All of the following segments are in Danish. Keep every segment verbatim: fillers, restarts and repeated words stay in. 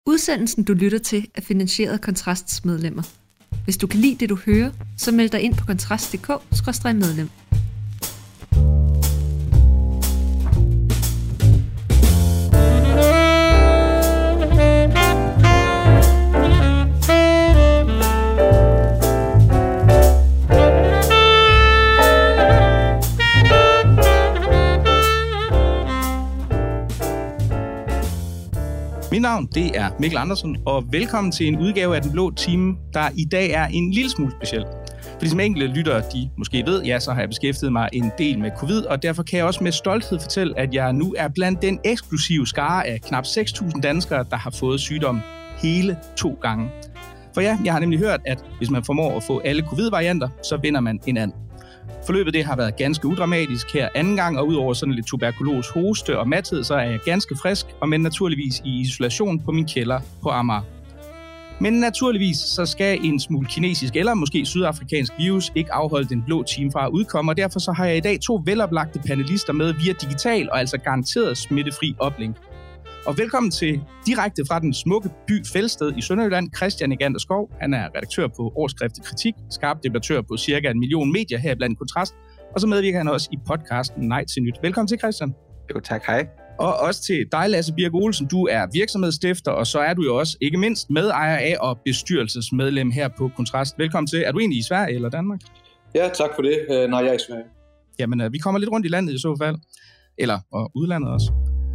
Udsendelsen, du lytter til, er finansieret af Kontrasts medlemmer. Hvis du kan lide det, du hører, så meld dig ind på kontrast punktum d k skråstreg medlem. Mit navn, det er Mikkel Andersen, og velkommen til en udgave af Den Blå Time, der i dag er en lille smule speciel. Fordi som enkelte lyttere, de måske ved, ja, så har jeg beskæftiget mig en del med covid, og derfor kan jeg også med stolthed fortælle, at jeg nu er blandt den eksklusive skare af knap seks tusind danskere, der har fået sygdommen hele to gange. For ja, jeg har nemlig hørt, at hvis man formår at få alle covid-varianter, så vinder man en anden. Forløbet det har været ganske udramatisk her anden gang, og udover sådan lidt tuberkulose, hoste og mathed, så er jeg ganske frisk, og men naturligvis i isolation på min kælder på Amager. Men naturligvis så skal en smule kinesisk eller måske sydafrikansk virus ikke afholde Den Blå Time fra at udkomme, og derfor så har jeg i dag to veloplagte panelister med via digital og altså garanteret smittefri oplink. Og velkommen til direkte fra den smukke by Felsted i Sønderjylland, Christian Egander Skov. Han er redaktør på Årskriftet Kritik, skarp debattør på cirka en million medier her blandt Kontrast, og så medvirker han også i podcasten Nej til Nyt. Velkommen til, Christian. Jo, tak. Hej. Og også til dig, Lasse Birk Olsen. Du er virksomhedsstifter, og så er du jo også ikke mindst medejer af og bestyrelsesmedlem her på Kontrast. Velkommen til. Er du egentlig i Sverige eller Danmark? Ja, tak for det. Uh, nej, jeg er i Sverige. Jamen, uh, vi kommer lidt rundt i landet i så fald. Eller og udlandet også.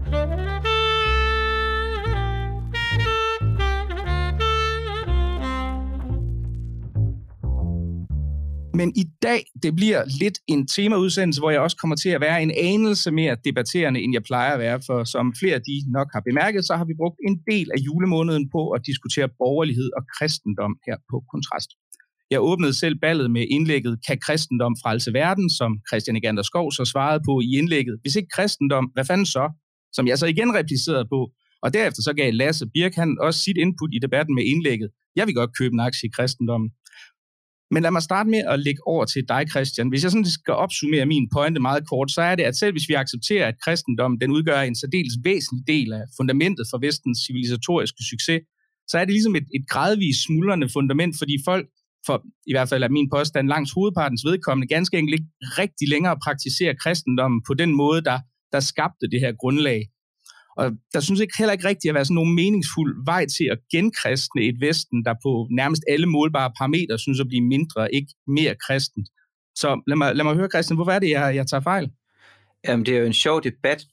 Men i dag, det bliver lidt en temaudsendelse, hvor jeg også kommer til at være en anelse mere debatterende, end jeg plejer at være. For som flere af de nok har bemærket, så har vi brugt en del af julemåneden på at diskutere borgerlighed og kristendom her på Kontrast. Jeg åbnede selv ballet med indlægget Kan kristendom frelse verden, som Christian Egander Skov så svarede på i indlægget. Hvis ikke kristendom, hvad fanden så? Som jeg så igen replicerede på. Og derefter så gav Lasse Birk han også sit input i debatten med indlægget. Jeg vil godt købe en aktie i kristendommen. Men lad mig starte med at lægge over til dig, Christian. Hvis jeg sådan skal opsummere min pointe meget kort, så er det, at selv hvis vi accepterer, at kristendommen den udgør en særdeles væsentlig del af fundamentet for vestens civilisatoriske succes, så er det ligesom et, et gradvist smuldrende fundament, fordi folk, for i hvert fald af min påstand, langs hovedpartens vedkommende, ganske enkelt ikke rigtig længere praktiserer kristendommen på den måde, der, der skabte det her grundlag. Og der synes ikke heller ikke rigtigt at være sådan nogen meningsfuld vej til at genkristne et Vesten, der på nærmest alle målbare parametre synes at blive mindre, ikke mere kristent. Så lad mig, lad mig høre, Christian, hvorfor er det, jeg, jeg tager fejl? Jamen, det er jo en sjov debat,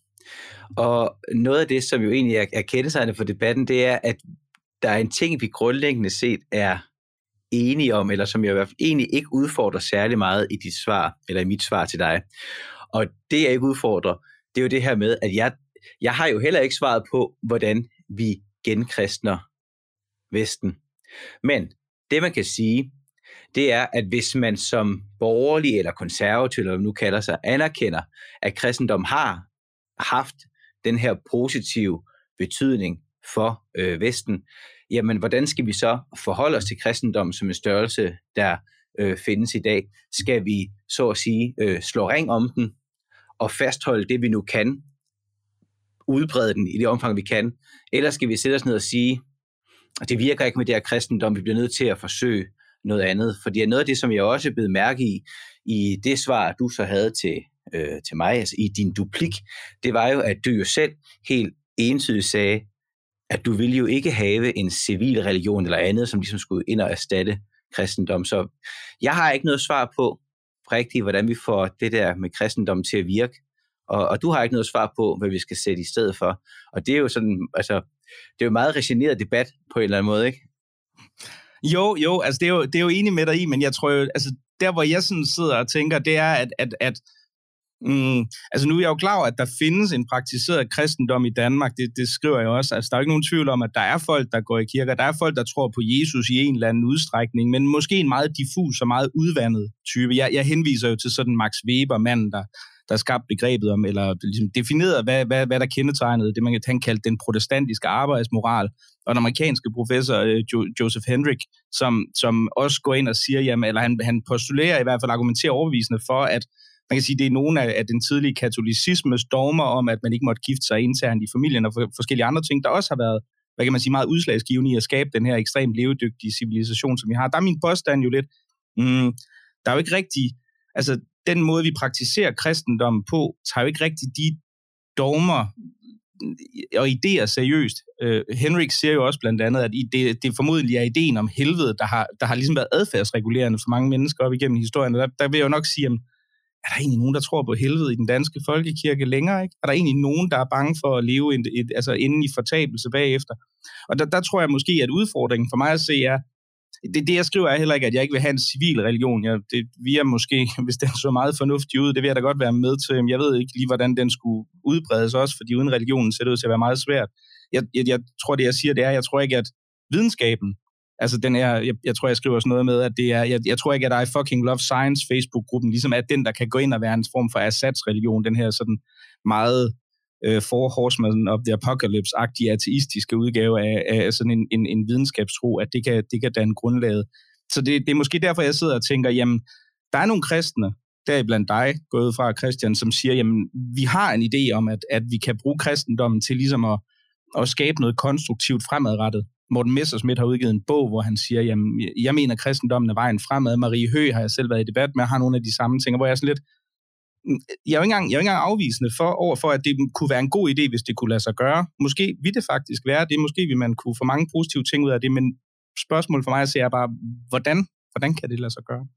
og noget af det, som jo egentlig er, er kendetegnende for debatten, det er, at der er en ting, vi grundlæggende set er enige om, eller som jeg i hvert fald egentlig ikke udfordrer særlig meget i dit svar, eller i mit svar til dig. Og det, jeg ikke udfordrer, det er jo det her med, at jeg Jeg har jo heller ikke svaret på, hvordan vi genkristner Vesten. Men det, man kan sige, det er, at hvis man som borgerlig eller konservativ, eller hvad man nu kalder sig, anerkender, at kristendom har haft den her positive betydning for øh, Vesten, jamen hvordan skal vi så forholde os til kristendom som en størrelse, der øh, findes i dag? Skal vi så at sige øh, slå ring om den og fastholde det, vi nu kan, udbrede den i det omfang, vi kan, eller skal vi sætte os ned og sige, at det virker ikke med det her kristendom, vi bliver nødt til at forsøge noget andet. Fordi noget af det, som jeg også blev mærke i, i det svar, du så havde til, øh, til mig, altså i din duplik, det var jo, at du jo selv helt entydigt sagde, at du ville jo ikke have en civil religion eller andet, som ligesom skulle ind og erstatte kristendom. Så jeg har ikke noget svar på rigtigt, hvordan vi får det der med kristendom til at virke. Og, og du har ikke noget svar på, hvad vi skal sætte i stedet for. Og det er jo sådan, altså, det er jo meget regeneret debat på en eller anden måde, ikke? Jo, jo, altså det er jo, det er jo enig med dig i, men jeg tror jo, altså der hvor jeg sådan sidder og tænker, det er, at, at, at mm, altså nu er jeg jo klar over, at der findes en praktiseret kristendom i Danmark, det, det skriver jeg også, altså der er jo ikke nogen tvivl om, at der er folk, der går i kirker, der er folk, der tror på Jesus i en eller anden udstrækning, men måske en meget diffus og meget udvandet type. Jeg, jeg henviser jo til sådan Max Weber, manden, der der skabte begrebet om, eller ligesom definerede, hvad, hvad, hvad der kendetegnede det, man kan kalde den protestantiske arbejdsmoral. Og den amerikanske professor jo, Joseph Hendrick, som, som også går ind og siger, jamen, eller han, han postulerer i hvert fald argumenterer overbevisende for, at man kan sige, det er nogle af, af den tidlige katolicismes dogmer om, at man ikke måtte gifte sig internt i familien og for, forskellige andre ting, der også har været hvad kan man sige, meget udslagsgivende i at skabe den her ekstremt levedygtige civilisation, som vi har. Der er min påstand jo lidt, mm, der er jo ikke rigtig, altså den måde, vi praktiserer kristendommen på, tager jo ikke rigtig de dogmer og idéer seriøst. Uh, Henrik siger jo også blandt andet, at det, det formodentlig er ideen om helvede, der har, der har ligesom været adfærdsregulerende for mange mennesker op igennem historien. Der, der vil jeg jo nok sige, at er der egentlig nogen, der tror på helvede i den danske folkekirke længere? Ikke? Er der egentlig nogen, der er bange for at leve et, et, altså inden i fortabelse bagefter? Og der, der tror jeg måske, at udfordringen for mig at se er, det, det jeg skriver er heller ikke, at jeg ikke vil have en civil religion. Jeg, det, vi er måske, hvis den så meget fornuftig ud, det vil jeg da godt være med til. Jeg ved ikke lige, hvordan den skulle udbredes også, fordi uden religionen ser det ud til at være meget svært. Jeg, jeg, jeg tror, det jeg siger, det er, jeg tror ikke, at videnskaben, altså den er, jeg, jeg tror, jeg skriver sådan noget med, at det er, jeg, jeg tror ikke, at I fucking love science Facebook-gruppen, ligesom er den, der kan gå ind og være en form for Assads religion, den her sådan meget uh, Four Horsemen of the Apocalypse-agtige ateistiske udgave af, af sådan en, en, en videnskabstro, at det kan, det kan danne grundlaget. Så det, det er måske derfor, jeg sidder og tænker, jamen, der er nogle kristne, deriblandt dig, gået fra Christian, som siger, jamen, vi har en idé om, at, at vi kan bruge kristendommen til ligesom at, at skabe noget konstruktivt fremadrettet. Morten Messerschmidt har udgivet en bog, hvor han siger, jamen, jeg mener, at kristendommen er vejen fremad. Marie Høgh har jeg selv været i debat med, har nogle af de samme ting, hvor jeg er sådan lidt, jeg er jo ikke engang, jeg er jo ikke engang afvisende for, overfor, at det kunne være en god idé, hvis det kunne lade sig gøre. Måske vil det faktisk være det, måske vil man kunne få mange positive ting ud af det, men spørgsmålet for mig at se er bare, hvordan, hvordan kan det lade sig gøre?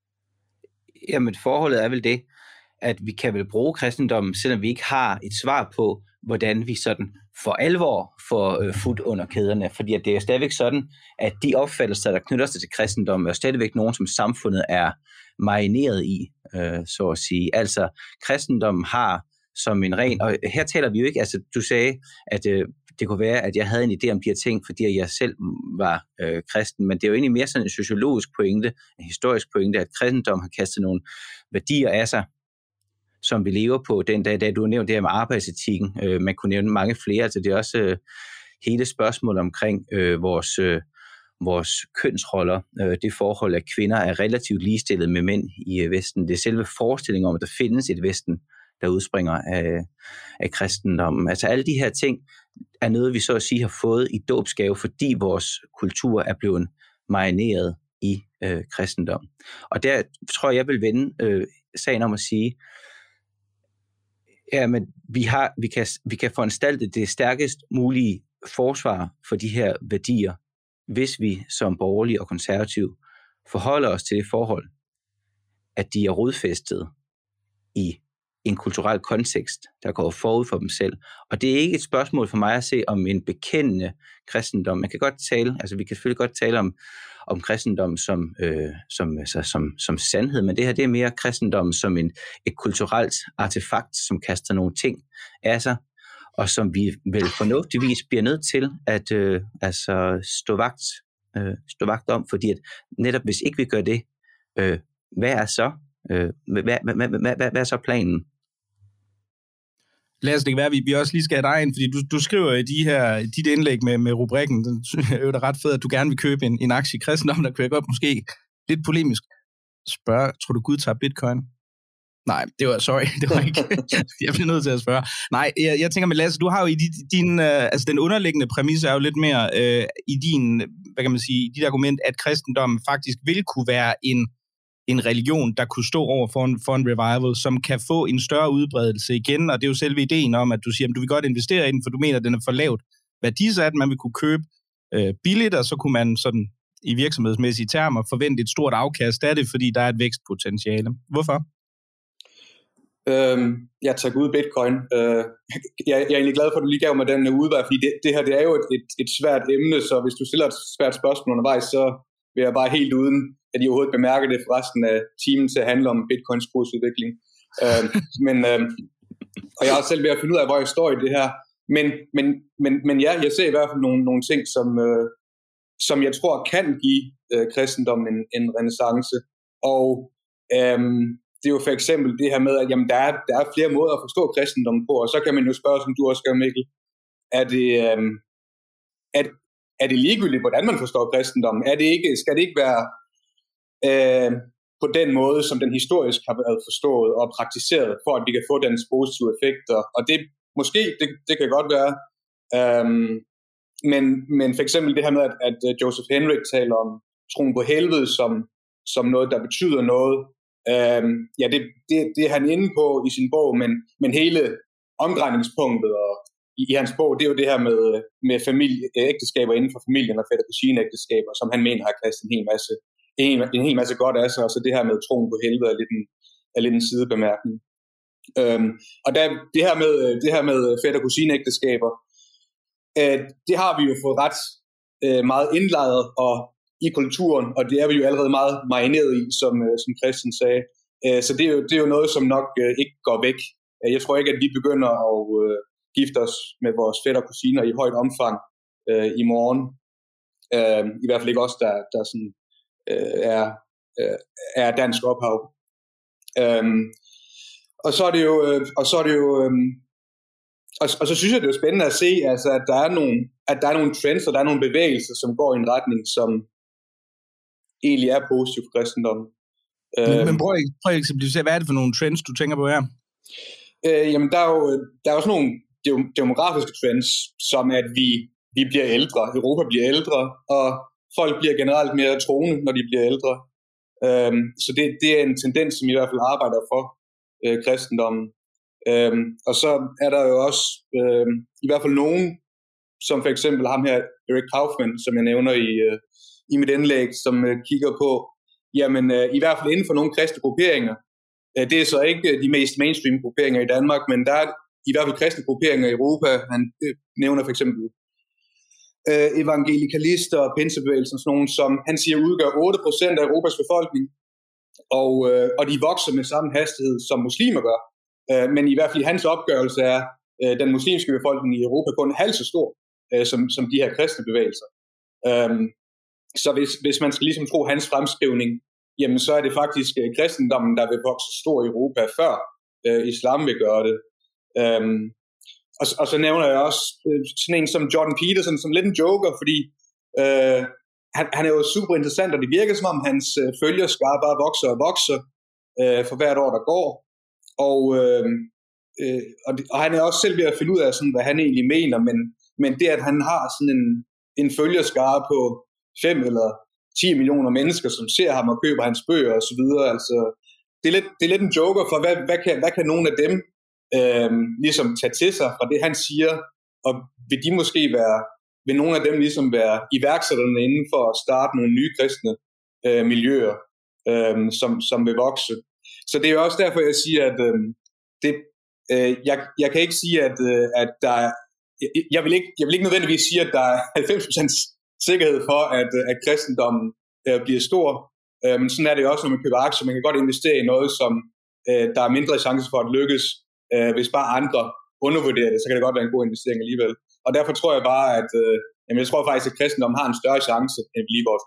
Jamen, forholdet er vel det, at vi kan vel bruge kristendommen, selvom vi ikke har et svar på, hvordan vi sådan for alvor får øh, fod under kæderne. Fordi at det er stadigvæk sådan, at de opfattelser, der knytter sig til kristendommen, er stadigvæk nogen, som samfundet er marineret i, øh, så at sige. Altså, kristendommen har som en ren, og her taler vi jo ikke, altså du sagde, at øh, det kunne være, at jeg havde en idé om de her ting, fordi jeg selv var øh, kristen, men det er jo egentlig mere sådan en sociologisk pointe, en historisk pointe, at kristendommen har kastet nogle værdier af sig, som vi lever på den dag, da du nævnte det her med arbejdsetikken. Øh, man kunne nævne mange flere, altså det er også øh, hele spørgsmålet omkring øh, vores, øh, vores kønsroller, øh, det forhold, at kvinder er relativt ligestillede med mænd i øh, Vesten. Det er selve forestillingen om, at der findes et Vesten, der udspringer af, af kristendommen. Altså alle de her ting er noget, vi så at sige har fået i dåbsgave, fordi vores kultur er blevet marineret i øh, kristendom. Og der tror jeg, jeg vil vende øh, sagen om at sige, ja, men vi, har, vi, kan, vi kan foranstalte det stærkest mulige forsvar for de her værdier, hvis vi som borgerlige og konservative forholder os til det forhold, at de er rodfæstet i en kulturel kontekst, der går forud for dem selv. Og det er ikke et spørgsmål for mig at se om en bekendende kristendom. Man kan godt tale, altså vi kan selvfølgelig godt tale om, om kristendom som, øh, som, altså, som, som sandhed, men det her det er mere kristendom som en, et kulturelt artefakt, som kaster nogle ting af sig, og som vi vel fornuftigvis bliver nødt til at øh, altså stå vagt, øh, stå vagt om, fordi at netop hvis ikke vi gør det, øh, hvad er så? Øh, hvad, hvad, hvad, hvad, hvad, hvad er så planen? Lad os det være, at vi også lige skal have dig ind, fordi du, du skriver i de her, dit indlæg med, med rubrikken, den er jo da ret fed, at du gerne vil købe en, en aktie i kristendom, der kunne jeg godt måske lidt polemisk spørge, tror du Gud tager bitcoin? Nej, det var, sorry, det var ikke, jeg bliver nødt til at spørge. Nej, jeg, jeg tænker med Lasse, du har jo i din, din øh, altså den underliggende præmis er jo lidt mere øh, i din, hvad kan man sige, dit argument, at kristendommen faktisk vil kunne være en en religion, der kunne stå over for en, for en revival, som kan få en større udbredelse igen, og det er jo selve ideen om, at du siger, at du vil godt investere i den, for du mener, at den er for lavt værdisat, man vil kunne købe øh, billigt, og så kunne man sådan i virksomhedsmæssige termer forvente et stort afkast af det, fordi der er et vækstpotentiale. Hvorfor? Øhm, jeg tager ud bitcoin. Øh, jeg, jeg er egentlig glad for, at du lige gav mig den udvej, fordi det, det her det er jo et, et, et svært emne, så hvis du stiller et svært spørgsmål undervejs, så vil jeg bare helt uden at de overhovedet bemærker det for resten af timen til at handle om bitcoins kursudvikling. Øh, men, øh, og jeg er selv ved at finde ud af, hvor jeg står i det her. Men, men, men, men ja, jeg ser i hvert fald nogle, nogle ting, som, øh, som jeg tror kan give øh, kristendommen en, en renæssance. Og øh, det er jo for eksempel det her med, at jamen, der, er, der er flere måder at forstå kristendommen på, og så kan man jo spørge, som du også gør, Mikkel, er det, øh, er, er det ligegyldigt, hvordan man forstår kristendommen? Er det ikke, skal det ikke være Øh, på den måde, som den historisk har været forstået og praktiseret, for at vi kan få dens positive effekter. Og det måske, det, det kan godt være. Øhm, men, men for eksempel det her med, at, at Joseph Henrik taler om troen på helvede som, som noget, der betyder noget. Øhm, ja, det, det, det er han inde på i sin bog, men, men hele omdrejningspunktet og i, i hans bog, det er jo det her med, med familie, ægteskaber inden for familien og fætter-kusine-ægteskaber, som han mener har kastet en hel masse, en, en hel masse godt af sig, og så det her med troen på helvede er lidt en, er lidt en sidebemærkning. Øhm, og der, det her med, det her med fætter-kusine-ægteskaber, øh, det har vi jo fået ret øh, meget indlejret og i kulturen, og det er vi jo allerede meget marineret i, som, øh, som Christian sagde. Øh, så det er, jo, det er jo noget, som nok øh, ikke går væk. Jeg tror ikke, at vi begynder at øh, gifte os med vores fætter og kusiner i højt omfang øh, i morgen. Øh, I hvert fald ikke os, der, der sådan, øh, er, øh, er dansk ophav. Øh, og så er det jo, øh, og så er det jo øh, og, og så synes jeg, det er spændende at se, altså, at, der er nogle, at der er nogle trends, og der er nogle bevægelser, som går i en retning, som egentlig er positiv for kristendommen. Men, men prøv at, prøv at eksemplificere, hvad er det for nogle trends, du tænker på her? Øh, jamen, der er jo der er også nogle demografiske trends, som at vi, vi bliver ældre, Europa bliver ældre, og folk bliver generelt mere troende, når de bliver ældre. Øh, så det, det er en tendens, som i hvert fald arbejder for øh, kristendommen. Øh, og så er der jo også øh, i hvert fald nogen, som for eksempel ham her, Eric Kaufmann, som jeg nævner i, øh, i mit indlæg, som øh, kigger på, jamen øh, i hvert fald inden for nogle kristne grupperinger, øh, det er så ikke de mest mainstream grupperinger i Danmark, men der er i hvert fald kristne grupperinger i Europa. Han øh, nævner for eksempel øh, evangelikalister og pinsebevægelsen, sådan nogle, som han siger udgør otte procent af Europas befolkning, og, øh, og de vokser med samme hastighed, som muslimer gør. Øh, men i hvert fald hans opgørelse er øh, den muslimske befolkning i Europa kun halvt så stor, øh, som, som de her kristne bevægelser. Øh, Så hvis, hvis man skal ligesom tro hans fremskrivning, jamen så er det faktisk øh, kristendommen, der vil vokse stor i Europa, før øh, islam vil gøre det. Øhm, og, og så nævner jeg også øh, sådan en som Jordan Peterson, som lidt en joker, fordi øh, han, han er jo super interessant, og det virker som om hans øh, følgerskare bare vokser og vokser øh, for hvert år, der går. Og, øh, øh, og, det, og han er også selv ved at finde ud af, sådan, hvad han egentlig mener, men, men det, at han har sådan en, en følgerskare på fem eller ti millioner mennesker, som ser ham og køber hans bøger og så videre. Altså, det er lidt, det er lidt en joker, for hvad, hvad, kan, hvad kan nogle af dem øh, ligesom tage til sig fra det, han siger, og vil de måske være, vil nogle af dem ligesom være iværksætterne inden for at starte nogle nye kristne øh, miljøer, øh, som, som vil vokse. Så det er jo også derfor, jeg siger, at øh, det, øh, jeg, jeg kan ikke sige, at, øh, at der er, jeg, jeg, vil ikke, jeg vil ikke nødvendigvis sige, at der er halvfems procent sikkerhed for, at, at kristendommen øh, bliver stor. Øh, men sådan er det jo også, når man køber aktier. Man kan godt investere i noget, som øh, der er mindre chance for at lykkes. Øh, hvis bare andre undervurderer det, så kan det godt være en god investering alligevel. Og derfor tror jeg bare, at øh, jamen, jeg tror faktisk, at kristendommen har en større chance, end vi lige går.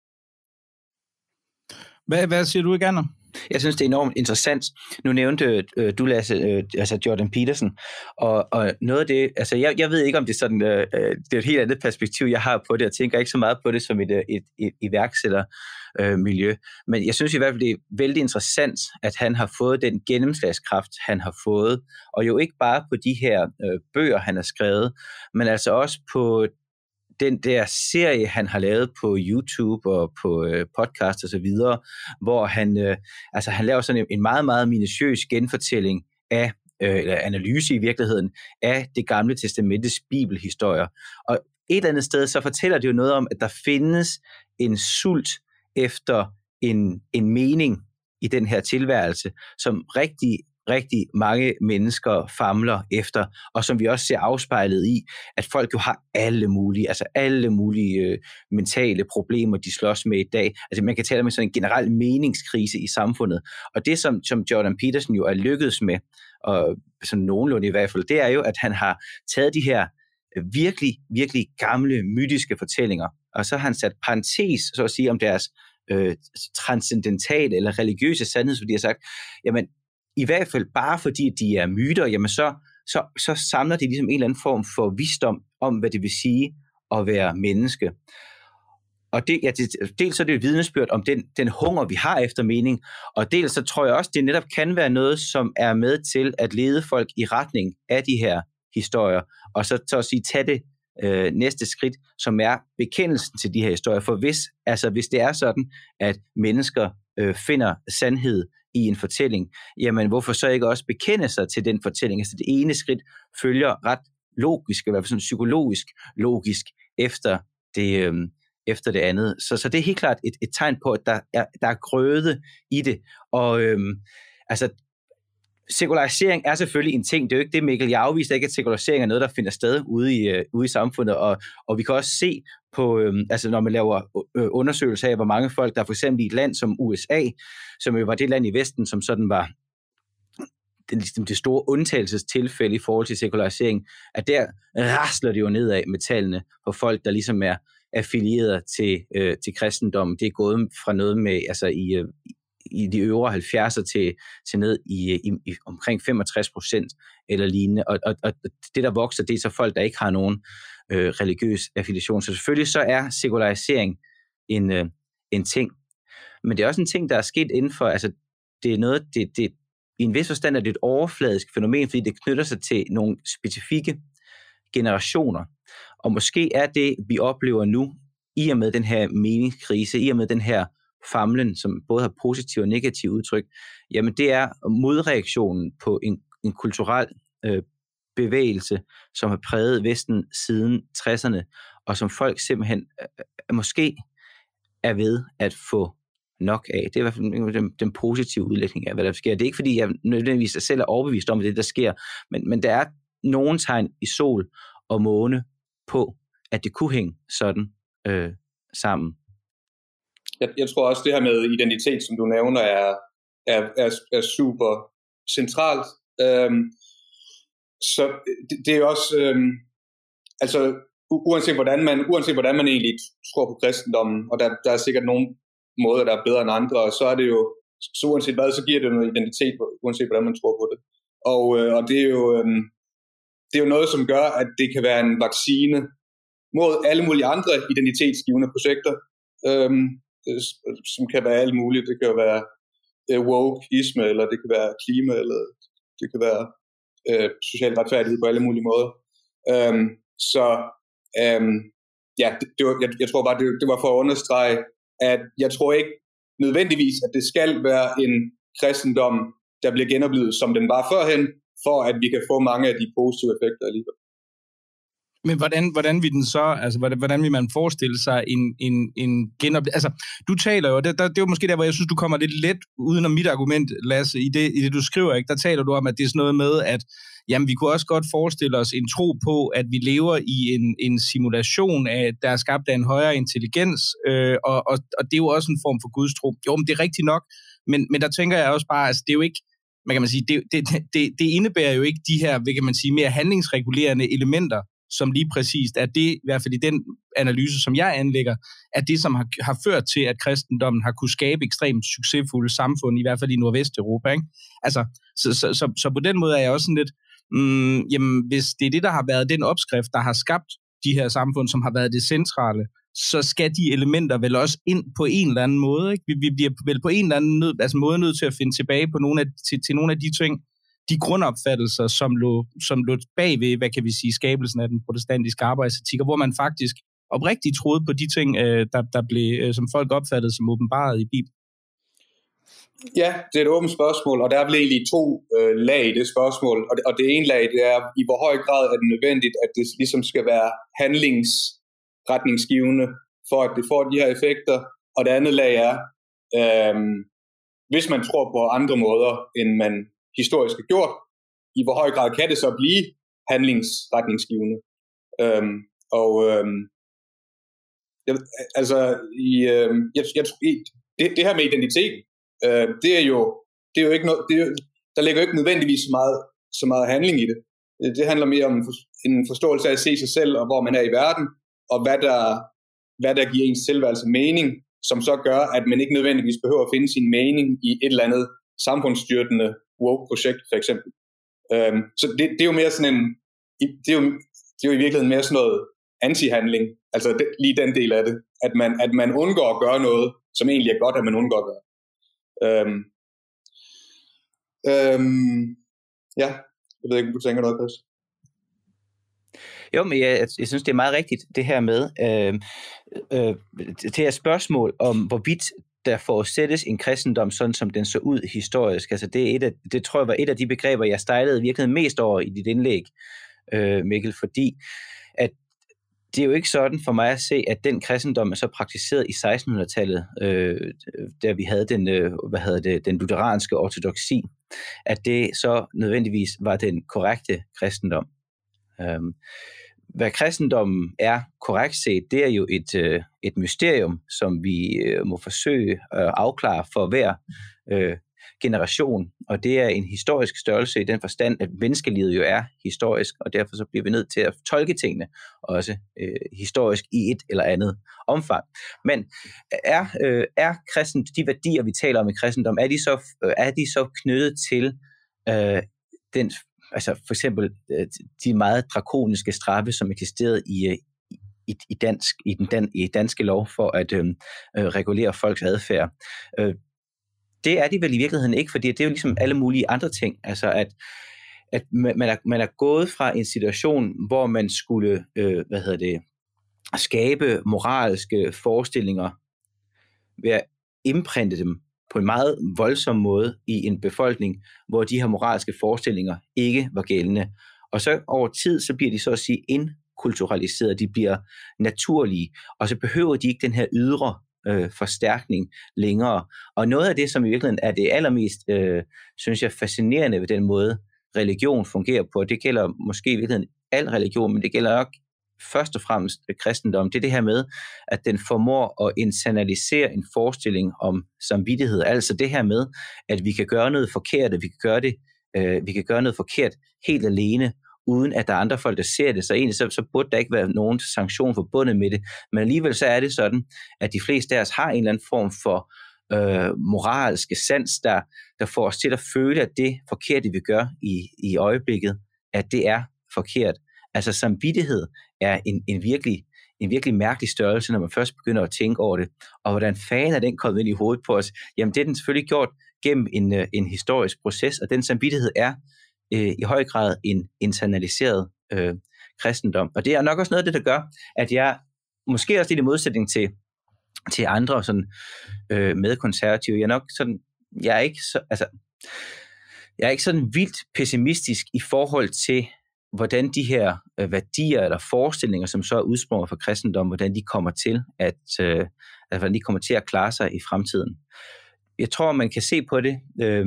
Hvad, hvad siger du igen? Jeg synes, det er enormt interessant. Nu nævnte øh, du, Lasse, øh, altså Jordan Peterson, og, og noget af det, altså jeg, jeg ved ikke, om det er sådan, øh, det er et helt andet perspektiv, jeg har på det. Jeg tænker ikke så meget på det som et, et, et iværksættermiljø, øh, men jeg synes i hvert fald, det er vældig interessant, at han har fået den gennemslagskraft, han har fået, og jo ikke bare på de her øh, bøger, han har skrevet, men altså også på den der serie, han har lavet på YouTube og på øh, podcast og så videre, hvor han, øh, altså han laver sådan en meget, meget minutiøs genfortælling af, øh, eller analyse i virkeligheden, af det gamle testamentes bibelhistorier. Og et eller andet sted, så fortæller det jo noget om, at der findes en sult efter en, en mening i den her tilværelse, som rigtig rigtig mange mennesker famler efter, og som vi også ser afspejlet i, at folk jo har alle mulige, altså alle mulige øh, mentale problemer, de slås med i dag. Altså man kan tale om sådan en generel meningskrise i samfundet. Og det, som, som Jordan Peterson jo er lykkedes med, og sådan nogenlunde i hvert fald, det er jo, at han har taget de her virkelig, virkelig gamle, mytiske fortællinger, og så har han sat parentes, så at sige, om deres øh, transcendentale eller religiøse sandhed, så de har sagt, jamen, i hvert fald bare fordi de er myter, jamen så, så, så samler de ligesom en eller anden form for visdom om, hvad det vil sige at være menneske. Og det, ja, det, dels så er det et vidnesbyrd om den, den hunger, vi har efter mening, og dels så tror jeg også, det netop kan være noget, som er med til at lede folk i retning af de her historier, og så, så at sige, tage det øh, næste skridt, som er bekendelsen til de her historier. For hvis, altså, hvis det er sådan, at mennesker øh, finder sandhed i en fortælling, jamen hvorfor så ikke også bekende sig til den fortælling? Altså det ene skridt følger ret logisk, i hvert fald sådan psykologisk logisk, efter det, øh, efter det andet. Så, så det er helt klart et, et tegn på, at der er, der er grøde i det. Og øh, altså, sekularisering er selvfølgelig en ting. Det er jo ikke det, Mikkel. Jeg afviser ikke, at sekularisering er noget, der finder sted ude i, uh, ude i samfundet. Og, og vi kan også se på, øhm, altså når man laver øh, undersøgelser af, hvor mange folk, der for eksempel i et land som U S A, som jo var det land i Vesten, som sådan var det, ligesom det store undtagelsestilfælde i forhold til sekularisering, at der rasler det jo nedad med tallene på folk, der ligesom er affilieret til, øh, til kristendommen. Det er gået fra noget med, altså i... Øh, i de øvre halvfjerdser til, til ned i, i, i omkring femogtres procent eller lignende. Og, og, og det, der vokser, det er så folk, der ikke har nogen øh, religiøs affiliation. Så selvfølgelig så er sekularisering en, øh, en ting. Men det er også en ting, der er sket inden for, altså det er noget, det, det, i en vis forstand er det et overfladisk fænomen, fordi det knytter sig til nogle specifikke generationer. Og måske er det, vi oplever nu, i og med den her meningskrise, i og med den her famlen, som både har positiv og negativ udtryk, jamen det er modreaktionen på en, en kulturel øh, bevægelse, som har præget Vesten siden tresserne, og som folk simpelthen øh, måske er ved at få nok af. Det er i hvert fald den, den positive udlægning af, hvad der sker. Det er ikke, fordi jeg nødvendigvis selv er overbevist om det, der sker, men, men der er nogen tegn i sol og måne på, at det kunne hænge sådan øh, sammen. Jeg, jeg tror også, det her med identitet, som du nævner, er, er, er, er super centralt. Øhm, så det, det er også, øhm, altså uanset hvordan, man, uanset hvordan man egentlig tror på kristendommen, og der, der er sikkert nogle måder, der er bedre end andre, og så er det jo, så uanset hvad, så giver det noget identitet, uanset hvordan man tror på det. Og, øh, og det, er jo, øhm, det er jo noget, som gør, at det kan være en vaccine mod alle mulige andre identitetsgivende projekter, øhm, som kan være alt muligt. Det kan jo være øh, wokeisme, eller det kan være klima, eller det kan være øh, social retfærdighed på alle mulige måder. Øhm, så øhm, ja, det, det var, jeg, jeg tror bare, det, det var for at understrege, at jeg tror ikke nødvendigvis, at det skal være en kristendom, der bliver genoplevet, som den var førhen, for at vi kan få mange af de positive effekter alligevel. Men hvordan, hvordan vil den så, altså hvordan, hvordan vil man forestille sig en, en, en genoplevelse? Altså, du taler jo, det, der, det er jo måske der, hvor jeg synes, du kommer lidt let uden om mit argument, Lasse, i det, i det du skriver, ikke? Der taler du om, at det er sådan noget med, at jamen, vi kunne også godt forestille os en tro på, at vi lever i en, en simulation af, der er skabt af en højere intelligens, øh, og, og, og det er jo også en form for gudstro. Jo, men det er rigtigt nok, men, men der tænker jeg også bare, altså det er jo ikke, man kan man sige, det, det, det, det indebærer jo ikke de her, hvad kan man sige, mere handlingsregulerende elementer, som lige præcist er det, i hvert fald i den analyse, som jeg anlægger, er det, som har, har ført til, at kristendommen har kunne skabe ekstremt succesfulde samfund, i hvert fald i Nordvesteuropa. Ikke? Altså, så, så, så, så på den måde er jeg også sådan lidt, mm, jamen, hvis det er det, der har været den opskrift, der har skabt de her samfund, som har været det centrale, så skal de elementer vel også ind på en eller anden måde. Ikke? Vi, vi bliver vel på en eller anden nød, altså måde nødt til at finde tilbage på nogle af, til, til nogle af de ting, de grundopfattelser, som lå, som lå bagved, hvad kan vi sige, skabelsen af den protestantiske arbejdsetik, hvor man faktisk oprigtigt troede på de ting, der, der blev, som folk opfattede som åbenbaret i Bibelen. Ja, det er et åbent spørgsmål, og der er vel egentlig to øh, lag i det spørgsmål, og det, og det ene lag, det er, i hvor høj grad er det nødvendigt, at det ligesom skal være handlingsretningsgivende, for at det får de her effekter, og det andet lag er, øh, hvis man tror på andre måder, end man historisk har gjort, i hvor høj grad kan det så blive handlingsretningsgivende. Øhm, og øhm, jeg, altså i, øhm, jeg, jeg, det, det her med identitet, øh, det er jo det er jo ikke noget, det er jo, der ligger jo ikke nødvendigvis så meget, så meget handling i det. Det handler mere om en forståelse af at se sig selv og hvor man er i verden, og hvad der, hvad der giver ens tilværelse mening, som så gør, at man ikke nødvendigvis behøver at finde sin mening i et eller andet samfundsstyrtende woke-projekt, for eksempel. Øhm, så det, det er jo mere sådan en, det er jo, det er jo i virkeligheden mere sådan noget anti-handling, altså det, lige den del af det, at man, at man undgår at gøre noget, som egentlig er godt, at man undgår at gøre. Øhm, øhm, ja, jeg ved ikke, om du tænker noget, Chris? Jo, men jeg, jeg synes, det er meget rigtigt, det her med, øh, øh, det her spørgsmål om, hvorvidt der forudsættes en kristendom, sådan som den så ud historisk. Altså det, er et af, det tror jeg var et af de begreber, jeg stejlede virkelig mest over i dit indlæg, øh, Mikkel, fordi at det er jo ikke sådan for mig at se, at den kristendom er så praktiseret i sekstenhundredetallet, øh, der vi havde den, øh, hvad hedder det, den lutheranske ortodoksi, at det så nødvendigvis var den korrekte kristendom. Um, hvad kristendommen er korrekt set, det er jo et, øh, et mysterium, som vi øh, må forsøge at afklare for hver øh, generation, og det er en historisk størrelse i den forstand, at menneskelivet jo er historisk, og derfor så bliver vi nødt til at tolke tingene også øh, historisk i et eller andet omfang. Men er, øh, er kristen, de værdier, vi taler om i kristendom, er de så, øh, er de så knyttet til øh, den, altså for eksempel øh, de meget drakoniske straffe, som eksisterede i, i, i, dansk, i den dan, i danske lov for at øh, øh, regulere folks adfærd? Øh, Det er de vel i virkeligheden ikke, fordi det er jo ligesom alle mulige andre ting. Altså at, at man, er, man er gået fra en situation, hvor man skulle øh, hvad hedder det, skabe moralske forestillinger ved at indprinte dem på en meget voldsom måde i en befolkning, hvor de her moralske forestillinger ikke var gældende. Og så over tid, så bliver de så at sige inkulturaliseret, de bliver naturlige, og så behøver de ikke den her ydre Øh, forstærkning længere. Og noget af det, som i virkeligheden er det allermest, øh, synes jeg, fascinerende ved den måde, religion fungerer på, det gælder måske i virkeligheden al religion, men det gælder nok først og fremmest kristendom, det er det her med, at den formår at internalisere en forestilling om samvittighed. Altså det her med, at vi kan gøre noget forkert, at vi kan gøre det, øh, vi kan gøre noget forkert helt alene, uden at der er andre folk, der ser det. Så egentlig så, så burde der ikke være nogen sanktion forbundet med det. Men alligevel så er det sådan, at de fleste af os har en eller anden form for øh, moralske sans, der, der får os til at føle, at det forkerte, vi gør i, i øjeblikket, at det er forkert. Altså samvittighed er en, en, virkelig, en virkelig mærkelig størrelse, når man først begynder at tænke over det. Og hvordan fanden er den kommet ind i hovedet på os? Jamen det er den selvfølgelig gjort gennem en, en historisk proces, og den samvittighed er i høj grad en internaliseret øh, kristendom. Og det er nok også noget af det, der gør, at jeg måske også lidt i modsætning til, til andre sådan, øh, medkonservative, jeg er nok sådan, jeg er ikke så, altså, jeg er ikke sådan vildt pessimistisk i forhold til, hvordan de her øh, værdier eller forestillinger, som så er udsprunget fra kristendom, hvordan de kommer til at, øh, altså, hvordan de kommer til at klare sig i fremtiden. Jeg tror, man kan se på det. Øh,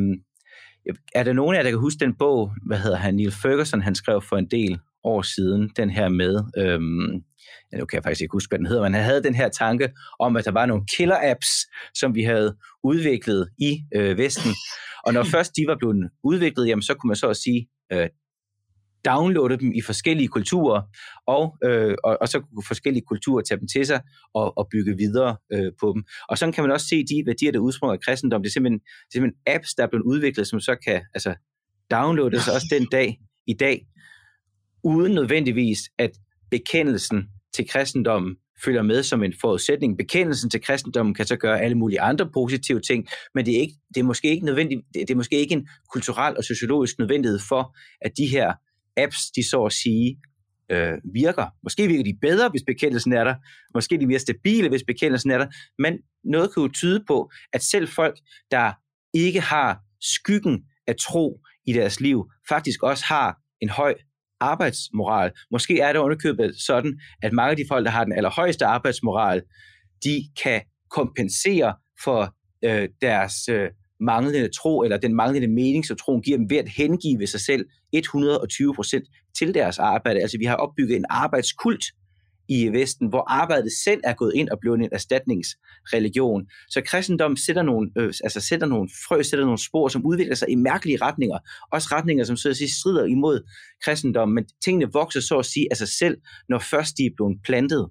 Er der nogen af jer, der kan huske den bog, hvad hedder han, Neil Ferguson, han skrev for en del år siden, den her med, øhm, ja, nu kan jeg faktisk ikke huske, hvad den hedder, men han havde den her tanke om, at der var nogle killer-apps, som vi havde udviklet i øh, Vesten, og når først de var blevet udviklet, jamen så kunne man så at sige, øh, downloade dem i forskellige kulturer, og, øh, og, og så kunne forskellige kulturer tage dem til sig og, og bygge videre øh, på dem. Og sådan kan man også se de værdier, der udspringer af kristendom. Det er simpelthen, det er simpelthen apps, der er blevet udviklet, som så kan altså, downloades også den dag i dag, uden nødvendigvis, at bekendelsen til kristendommen følger med som en forudsætning. Bekendelsen til kristendommen kan så gøre alle mulige andre positive ting, men det er, ikke, det er måske ikke nødvendigt, det er måske ikke en kulturel og sociologisk nødvendighed for, at de her apps, de så at sige, øh, virker. Måske virker de bedre, hvis bekendelsen er der. Måske er de mere stabile, hvis bekendelsen er der. Men noget kan jo tyde på, at selv folk, der ikke har skyggen af tro i deres liv, faktisk også har en høj arbejdsmoral. Måske er det underkøbet sådan, at mange af de folk, der har den allerhøjeste arbejdsmoral, de kan kompensere for øh, deres øh, manglende tro, eller den manglende mening, som troen giver dem ved at hengive sig selv hundrede og tyve procent til deres arbejde. Altså vi har opbygget en arbejdskult i Vesten, hvor arbejdet selv er gået ind og blevet en erstatningsreligion. Så kristendommen sætter nogle, øh, altså sætter nogle frø, sætter nogle spor, som udvikler sig i mærkelige retninger. Også retninger, som så at sige strider imod kristendommen, men tingene vokser så at sige af sig selv, når først de er blevet plantet.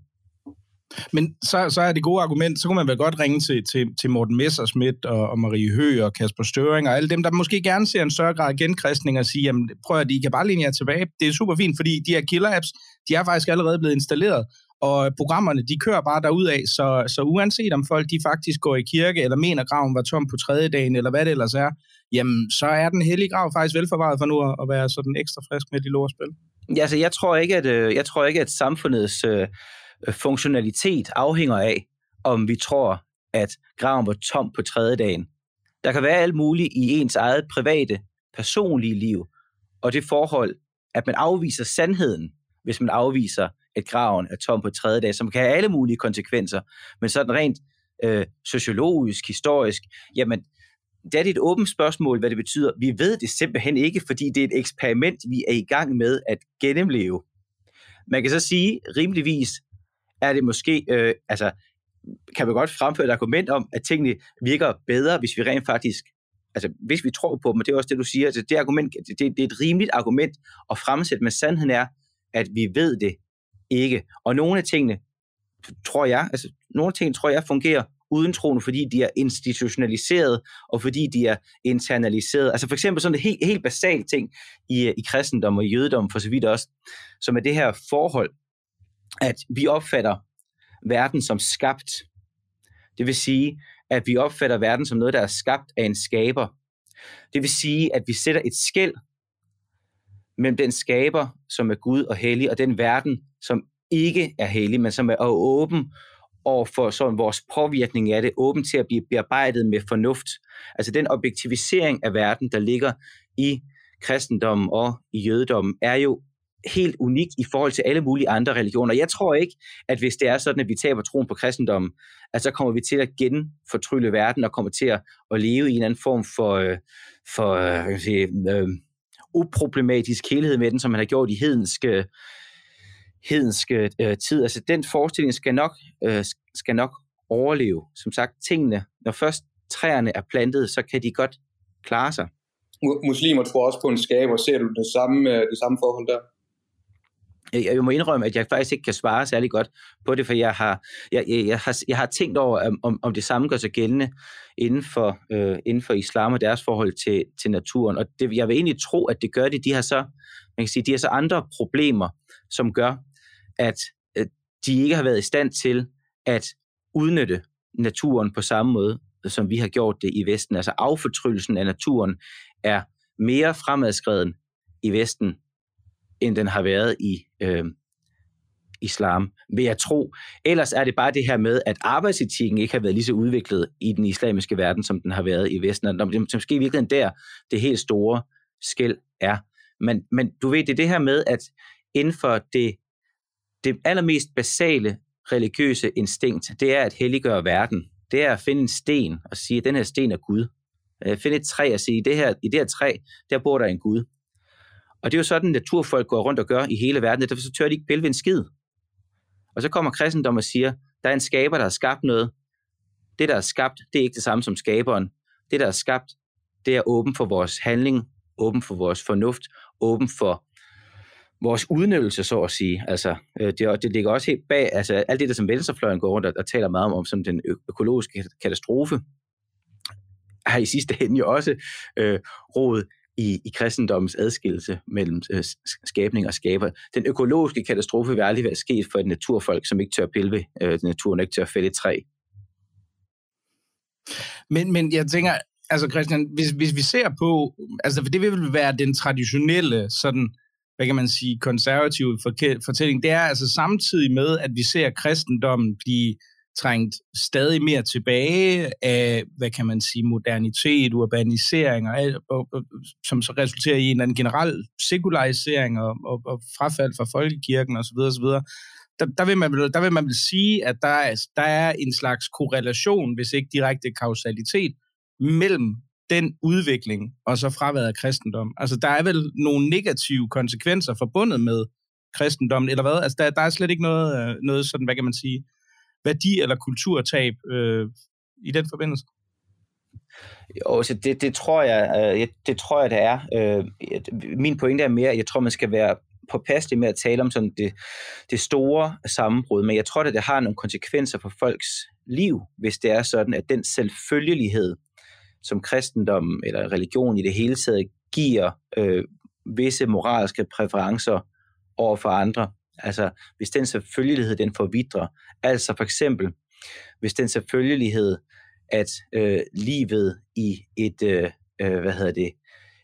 Men så, så er det gode argument, så kunne man vel godt ringe til, til, til Morten Messerschmidt og, og Marie Høgh og Kasper Støring og alle dem, der måske gerne ser en større grad genkristning og sige, jamen prøv at I kan bare linje jer tilbage. Det er super fint, fordi de her killer-apps, de er faktisk allerede blevet installeret, og programmerne, de kører bare derudad, så, så uanset om folk de faktisk går i kirke, eller mener graven var tom på tredje dagen, eller hvad det ellers er, jamen så er den hellige grav faktisk velforvaret for nu at være sådan ekstra frisk med de lortspil. Ja, altså, jeg tror ikke, at øh, jeg tror ikke, at samfundets øh, funktionalitet afhænger af, om vi tror, at graven var tom på tredje dagen. Der kan være alt muligt i ens eget private, personlige liv, og det forhold, at man afviser sandheden, hvis man afviser, at graven er tom på tredje dag, som kan have alle mulige konsekvenser, men sådan rent øh, sociologisk, historisk, jamen, det er et åbent spørgsmål, hvad det betyder. Vi ved det simpelthen ikke, fordi det er et eksperiment, vi er i gang med at gennemleve. Man kan så sige, rimeligvis er det måske, øh, altså, kan man godt fremføre et argument om, at tingene virker bedre, hvis vi rent faktisk, altså hvis vi tror på dem, og det er også det, du siger, altså, det, argument, det, det er et rimeligt argument at fremsætte, men sandheden er, at vi ved det ikke. Og nogle af tingene, tror jeg, altså nogle af tingene, tror jeg, fungerer uden troende, fordi de er institutionaliseret, og fordi de er internaliseret. Altså for eksempel sådan en helt, helt basalt ting i, i kristendom og i jødedom, for så vidt også, som er det her forhold, at vi opfatter verden som skabt. Det vil sige, at vi opfatter verden som noget, der er skabt af en skaber. Det vil sige, at vi sætter et skel mellem den skaber, som er Gud og hellig, og den verden, som ikke er hellig, men som er åben og for sådan vores påvirkning af det, åben til at blive bearbejdet med fornuft. Altså den objektivisering af verden, der ligger i kristendommen og i jødedommen, er jo helt unik i forhold til alle mulige andre religioner. Jeg tror ikke, at hvis det er sådan, at vi taber troen på kristendommen, at så kommer vi til at genfortrylle verden og kommer til at, at leve i en anden form for, for hvad kan man sige, øh, uproblematisk helhed med den, som man har gjort i hedenske hedenske øh, tid. Altså den forestilling skal nok, øh, skal nok overleve. Som sagt, tingene, når først træerne er plantet, så kan de godt klare sig. Muslimer tror også på en skaber. Ser du det samme, det samme forhold der? Jeg, jeg må indrømme, at jeg faktisk ikke kan svare særlig godt på det, for jeg har, jeg, jeg, jeg har, jeg har tænkt over, om, om det samme gør sig gældende inden for, øh, inden for islam og deres forhold til, til naturen. Og det, jeg vil egentlig tro, at det gør det. De har så, man kan sige, de har så andre problemer, som gør, at de ikke har været i stand til at udnytte naturen på samme måde, som vi har gjort det i Vesten. Altså affortryllelsen af naturen er mere fremadskreden i Vesten, end den har været i øh, islam, vil jeg tro. Ellers er det bare det her med, at arbejdsetikken ikke har været lige så udviklet i den islamiske verden, som den har været i Vesten. Og det er måske virkelig der, det helt store skel er. Men, men du ved, det er det her med, at inden for det Det allermest basale religiøse instinkt, det er at helliggøre verden. Det er at finde en sten og sige, at den her sten er Gud. Finde et træ og sige, at det her, i det her træ, der bor der en Gud. Og det er jo sådan, at naturfolk går rundt og gør i hele verden, derfor så tør de ikke bælve en skid. Og så kommer kristendom og siger, der er en skaber, der har skabt noget. Det, der er skabt, det er ikke det samme som skaberen. Det, der er skabt, det er åben for vores handling, åben for vores fornuft, åben for vores udnyttelse, så at sige. Altså, det, det ligger også helt bag, altså alt det, der som venstrefløjen går rundt og, og taler meget om, om som den økologiske katastrofe, har i sidste ende jo også øh, rodet i, i kristendommens adskillelse mellem øh, skabning og skaber. Den økologiske katastrofe vil aldrig være sket for et naturfolk, som ikke tør pille øh, naturen, ikke tør fælde et træ. Men, men jeg tænker, altså Christian, hvis, hvis vi ser på, altså det vil være den traditionelle sådan, hvad kan man sige, konservative fortælling, det er altså samtidig med, at vi ser kristendommen blive trængt stadig mere tilbage af, hvad kan man sige, modernitet, urbanisering, og, og, og, som så resulterer i en eller anden generel sekularisering og, og, og frafald fra folkekirken osv. osv. Der, der, vil man, der vil man vel sige, at der er, der er en slags korrelation, hvis ikke direkte kausalitet, mellem den udvikling og så fraværet af kristendom. Altså, der er vel nogle negative konsekvenser forbundet med kristendommen, eller hvad? Altså, der, der er slet ikke noget, noget sådan, hvad kan man sige, værdi- eller kulturtab øh, i den forbindelse? Jo, så det, det tror jeg, øh, det tror jeg, det er. Øh, min pointe er mere, at jeg tror, man skal være påpasselig med at tale om sådan det, det store sammenbrud, men jeg tror, at det har nogle konsekvenser for folks liv, hvis det er sådan, at den selvfølgelighed, som kristendommen eller religion i det hele taget giver øh, visse moralske præferencer over for andre. Altså, hvis den selvfølgelighed, den forvitrer. Altså for eksempel, hvis den selvfølgelighed, at øh, livet i et, øh, hvad hedder det,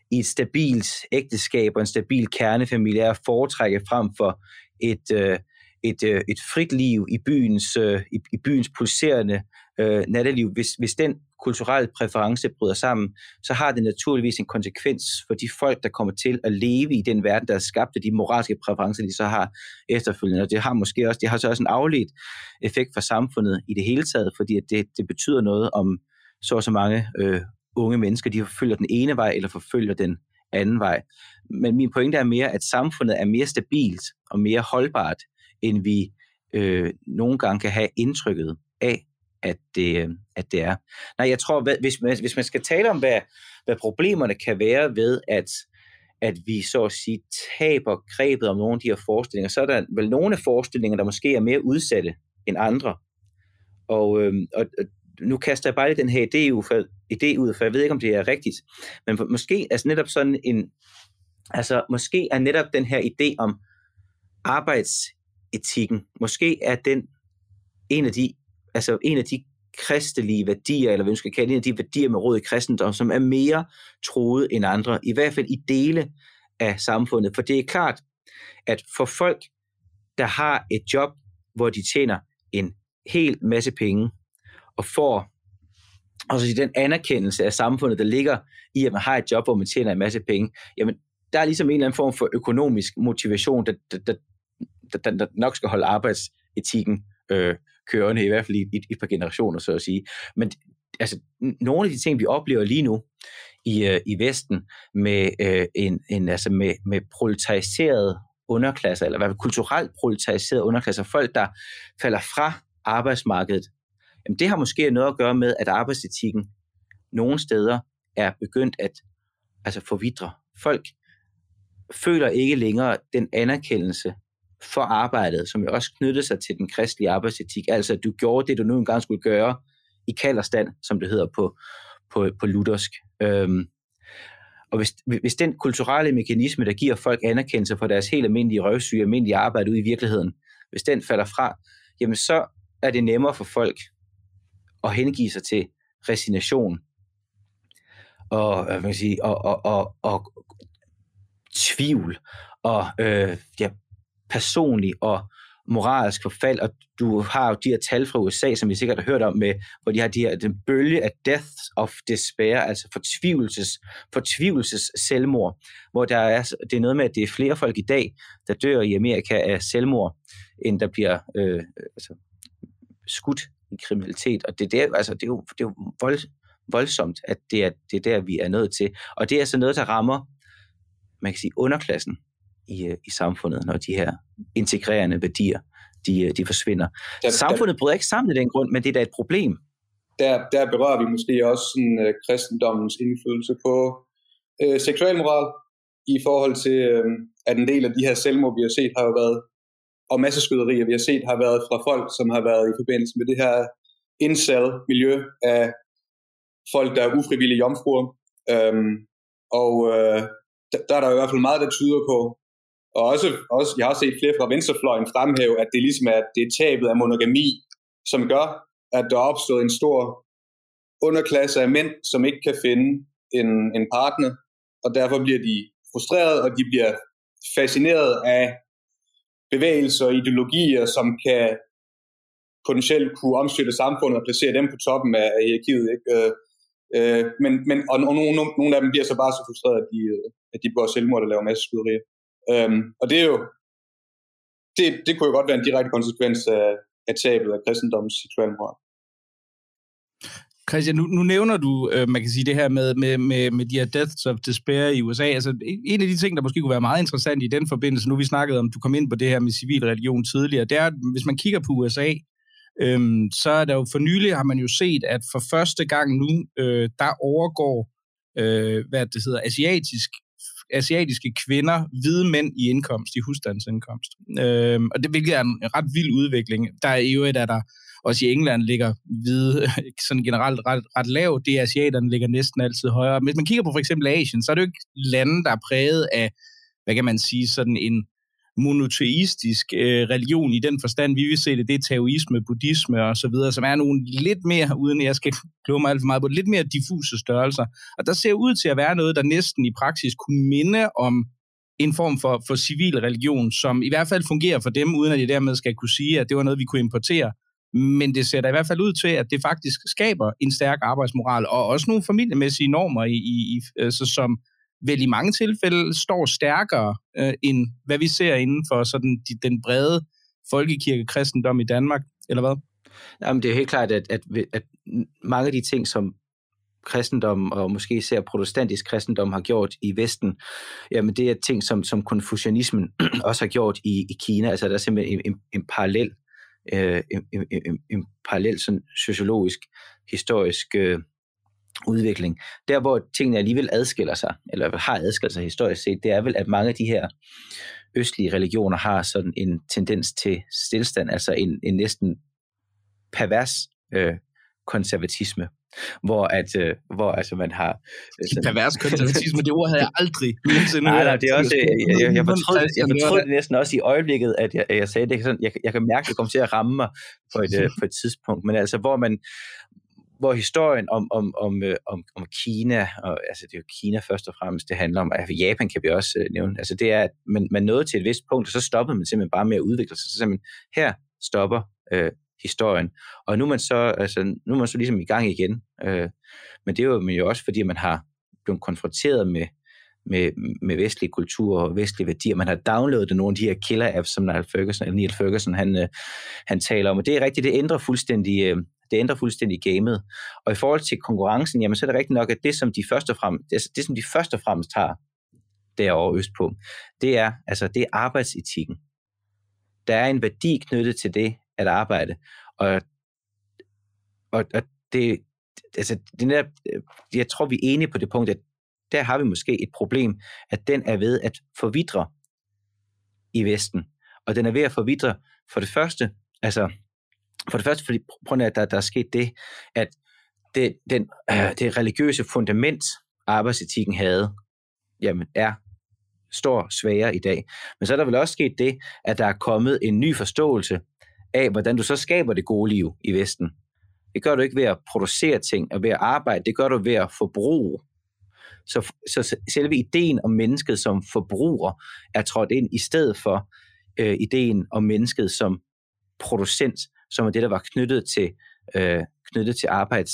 i et stabilt ægteskab og en stabil kernefamilie er at foretrække frem for et, øh, et, øh, et frit liv i byens, øh, i, i byens pulserende øh, natteliv. Hvis, hvis den kulturelle præference bryder sammen, så har det naturligvis en konsekvens for de folk, der kommer til at leve i den verden, der er skabt af de moralske præferencer, de så har efterfølgende. Og det har måske også, det har så også en afledt effekt for samfundet i det hele taget, fordi at det, det betyder noget om så og så mange øh, unge mennesker, de forfølger den ene vej, eller forfølger den anden vej. Men min pointe er mere, at samfundet er mere stabilt og mere holdbart, end vi øh, nogle gange kan have indtrykket af, at det, at det er. Nej, jeg tror, hvis man, hvis man skal tale om, hvad, hvad problemerne kan være ved, at, at vi så at sige taber grebet om nogle af de her forestillinger, så er der vel nogle af forestillingerne, der måske er mere udsatte end andre. Og, øh, og nu kaster jeg bare lidt den her idé ud, for, idé ud, for jeg ved ikke, om det er rigtigt, men måske altså netop sådan en, altså måske er netop den her idé om arbejdsetikken, måske er den en af de, altså en af de kristelige værdier, eller hvad man skal kalde en af de værdier med rod i kristendom, som er mere troet end andre, i hvert fald i dele af samfundet. For det er klart, at for folk, der har et job, hvor de tjener en hel masse penge, og får også den anerkendelse af samfundet, der ligger i, at man har et job, hvor man tjener en masse penge, jamen, der er ligesom en eller anden form for økonomisk motivation, der, der, der, der, der nok skal holde arbejdsetikken øh, kørende, i hvert fald i, i et par generationer, så at sige. Men altså, nogle af de ting, vi oplever lige nu i, øh, i Vesten, med, øh, en, en, altså med, med proletariserede underklasser, eller i hvert fald kulturelt proletariserede underklasser, folk, der falder fra arbejdsmarkedet, jamen det har måske noget at gøre med, at arbejdsetikken nogle steder er begyndt at altså forvidre. Folk føler ikke længere den anerkendelse for arbejdet, som jo også knyttede sig til den kristelige arbejdsetik, altså at du gjorde det, du nu engang skulle gøre i kalderstand, som det hedder på, på, på luthersk. Øhm, og hvis, hvis den kulturelle mekanisme, der giver folk anerkendelse for deres helt almindelige røvsyge, almindelige arbejde ude i virkeligheden, hvis den falder fra, jamen så er det nemmere for folk at hengive sig til resignation og, hvad man sige, og, og, og, og tvivl og øh, ja, personlig og moralsk forfald, og du har jo de her tal fra U S A, som vi sikkert har hørt om, med, hvor de har de her, den bølge af death of despair, altså fortvivlelses, fortvivlelses selvmord, hvor der er, det er noget med, at det er flere folk i dag, der dør i Amerika af selvmord, end der bliver øh, altså, skudt i kriminalitet, og det, der, altså, det er jo, det er jo vold, voldsomt, at det er, det er der, vi er nødt til, og det er altså noget, der rammer, man kan sige, underklassen i, i samfundet, når de her integrerende værdier, de, de forsvinder. Der, samfundet bryder ikke sammen i den grund, men det er da et problem. Der, der berører vi måske også sådan, uh, kristendommens indflydelse på uh, seksualmoral, i forhold til, uh, at en del af de her selvmord, vi har set, har jo været, og masseskyderier, vi har set, har været fra folk, som har været i forbindelse med det her incel-miljø af folk, der er ufrivillige jomfruer. Um, og uh, der, der er der i hvert fald meget, der tyder på, og også, også jeg har set flere fra venstrefløjen fremhæve, at det ligesom er, det er tabet af monogami, som gør, at der er opstået en stor underklasse af mænd, som ikke kan finde en, en partner, og derfor bliver de frustreret, og de bliver fascineret af bevægelser og ideologier, som kan potentielt kunne omstøtte samfundet og placere dem på toppen af hierarkiet. Ikke? Øh, men, men, og nogle, nogle af dem bliver så bare så frustreret, at de, at de går selvmord og laver masse skyderier. Um, og det er jo det, det kunne jo godt være en direkte konsekvens af, af tabet af kristendommens seksualmoral. Christian, nu, nu nævner du, øh, man kan sige det her med, med, med, med de her deaths of despair i U S A. Altså, en af de ting, der måske kunne være meget interessant i den forbindelse, nu vi snakkede om, du kom ind på det her med civil religion tidligere, det er, at hvis man kigger på U S A, øh, så er der jo for nylig, har man jo set, at for første gang nu, øh, der overgår, øh, hvad det hedder, asiatisk asiatiske kvinder, hvide mænd i indkomst, i husstandsindkomst. Øhm, og det hvilket er en ret vild udvikling. Der er i øvrigt, at der også i England ligger hvide, sådan generelt ret, ret lavt. Det asiaterne ligger næsten altid højere. Hvis man kigger på for eksempel Asien, så er det jo ikke lande, der er præget af, hvad kan man sige, sådan en monoteistisk øh, religion i den forstand. Vi vil se det, det er taoisme, buddhisme og så videre, som er nogle lidt mere, uden jeg skal kloge mig alt for meget på, lidt mere diffuse størrelser. Og der ser ud til at være noget, der næsten i praksis kunne minde om en form for, for civil religion, som i hvert fald fungerer for dem, uden at jeg dermed skal kunne sige, at det var noget, vi kunne importere. Men det ser da i hvert fald ud til, at det faktisk skaber en stærk arbejdsmoral, og også nogle familiemæssige normer, i, i, altså, som vel i mange tilfælde står stærkere, øh, end hvad vi ser inden for sådan, de, den brede folkekirkekristendom i Danmark, eller hvad? Jamen, det er helt klart, at, at, at mange af de ting, som kristendom, og måske især protestantisk kristendom har gjort i Vesten, jamen det er ting, som, som konfucianismen også har gjort i, i Kina. Altså der er simpelthen en, en, en parallel, øh, en, en, en, en parallel sådan sociologisk, historisk øh, udvikling. Der, hvor tingene alligevel adskiller sig, eller har adskilt sig historisk set, det er vel, at mange af de her østlige religioner har sådan en tendens til stillstand, altså en, en næsten pervers øh, konservatisme, hvor at øh, hvor altså man har sådan, pervers konservatisme, det ord havde jeg aldrig nogensinde. Nej, nej, det er også jeg, jeg, jeg fortrød, jeg fortrød det næsten også i øjeblikket, at jeg, jeg sagde det sådan, jeg, jeg kan mærke, at det kommer til at ramme mig på et på et tidspunkt, men altså hvor man hvor historien om om om om, om Kina, og altså det er jo Kina først og fremmest, det handler om, altså Japan kan vi også uh, nævne, altså det er, at man, man nåede til et vist punkt, og så stoppede man simpelthen bare med at udvikle sig, så simpelthen her stopper øh, historien, og nu er man så, altså, nu er man så ligesom i gang igen, øh, men det er jo, men jo også fordi man har blevet konfronteret med, med, med vestlig kultur og vestlige værdier, man har downloadet nogle af de her killer-apps, som Neil Ferguson, eller Neil Ferguson han, øh, han taler om, og det er rigtigt, det ændrer fuldstændig, øh, det ændrer fuldstændig gamet, og i forhold til konkurrencen, jamen så er det rigtigt nok, at det som de først og fremmest, det, det som de først og fremmest har derovre østpå, det er, altså det er arbejdsetikken. Der er en værdi knyttet til det at arbejde, og, og, og det, altså, det er, jeg tror, vi er enige på det punkt, at der har vi måske et problem, at den er ved at forvidre i Vesten, og den er ved at forvidre for det første, altså for det første, fordi på grund af, at der, der er sket det, at det, den, øh, det religiøse fundament, arbejdsetikken havde, jamen er står svagere i dag. Men så er der vel også sket det, at der er kommet en ny forståelse af, hvordan du så skaber det gode liv i Vesten. Det gør du ikke ved at producere ting og ved at arbejde, det gør du ved at forbruge. Så, så selve ideen om mennesket som forbruger er trådt ind i stedet for øh, ideen om mennesket som producent, som er det, der var knyttet til, øh, knyttet til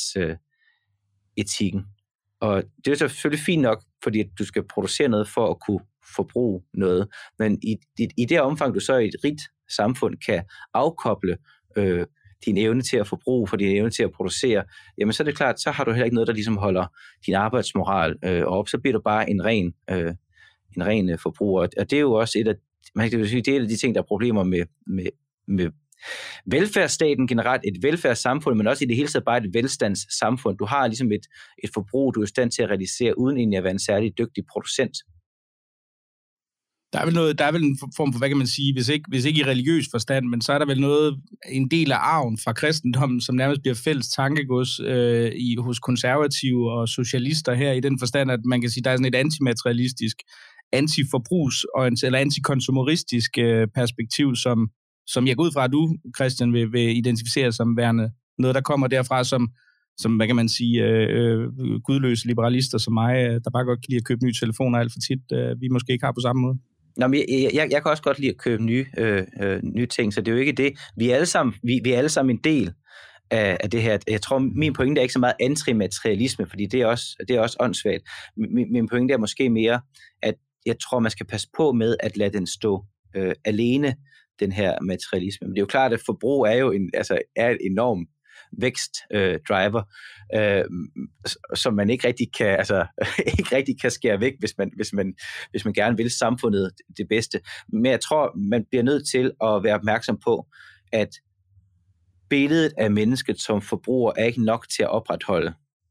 arbejdsetikken. Øh, og det er selvfølgelig fint nok, fordi du skal producere noget for at kunne forbruge noget, men i, i, i det omfang, du så i et rigt samfund kan afkoble øh, din evne til at forbruge for din evne til at producere, jamen så er det klart, så har du heller ikke noget, der ligesom holder din arbejdsmoral øh, op, så bliver du bare en ren, øh, en ren øh, forbruger. Og det er jo også et af, man kan sige, det er et af de ting, der er problemer med, med, med velfærdsstaten generelt, et velfærdssamfund, men også i det hele taget bare et velstandssamfund. Du har ligesom et, et forbrug, du er i stand til at realisere, uden egentlig at være en særlig dygtig producent. Der er vel noget, der er vel en form for, hvad kan man sige, hvis ikke, hvis ikke i religiøs forstand, men så er der vel noget, en del af arven fra kristendommen, som nærmest bliver fælles tankegods øh, i, hos konservative og socialister her, i den forstand, at man kan sige, der er sådan et antimaterialistisk, antiforbrugs- eller antikonsumeristisk øh, perspektiv, som, som jeg går ud fra, at du, Christian, vil, vil identificere som værende noget, der kommer derfra, som, som hvad kan man sige, øh, gudløse liberalister som mig, der bare godt kan lide at købe nye telefoner alt for tit, øh, vi måske ikke har på samme måde. Nå, men jeg, jeg, jeg kan også godt lide at købe nye, øh, øh, nye ting, så det er jo ikke det. Vi er alle sammen, vi, vi er alle sammen en del af, af det her. Jeg tror, min pointe er ikke så meget antimaterialisme, fordi det er også, det er også åndssvagt. Min, min pointe er måske mere, at jeg tror, man skal passe på med at lade den stå øh, alene, den her materialisme. Men det er jo klart, at forbrug er jo en, altså, er et enormt vækstdriver, øh, øh, som man ikke rigtig kan, altså ikke rigtig kan skære væk, hvis man, hvis man, hvis man gerne vil samfundet det bedste. Men jeg tror, man bliver nødt til at være opmærksom på, at billedet af mennesket som forbruger er ikke nok til at opretholde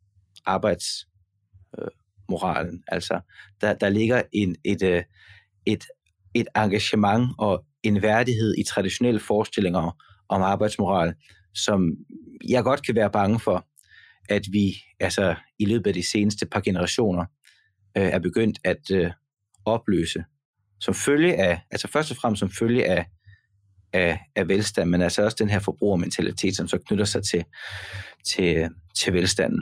arbejdsmoralen. Øh, altså, der, der ligger en, et, et, et, et engagement og en værdighed i traditionelle forestillinger om arbejdsmoral, som jeg godt kan være bange for, at vi altså i løbet af de seneste par generationer øh, er begyndt at øh, opløse som følge af, altså først og fremmest som følge af, af, af velstand, men altså også den her forbrugermentalitet, som så knytter sig til, til, til velstanden.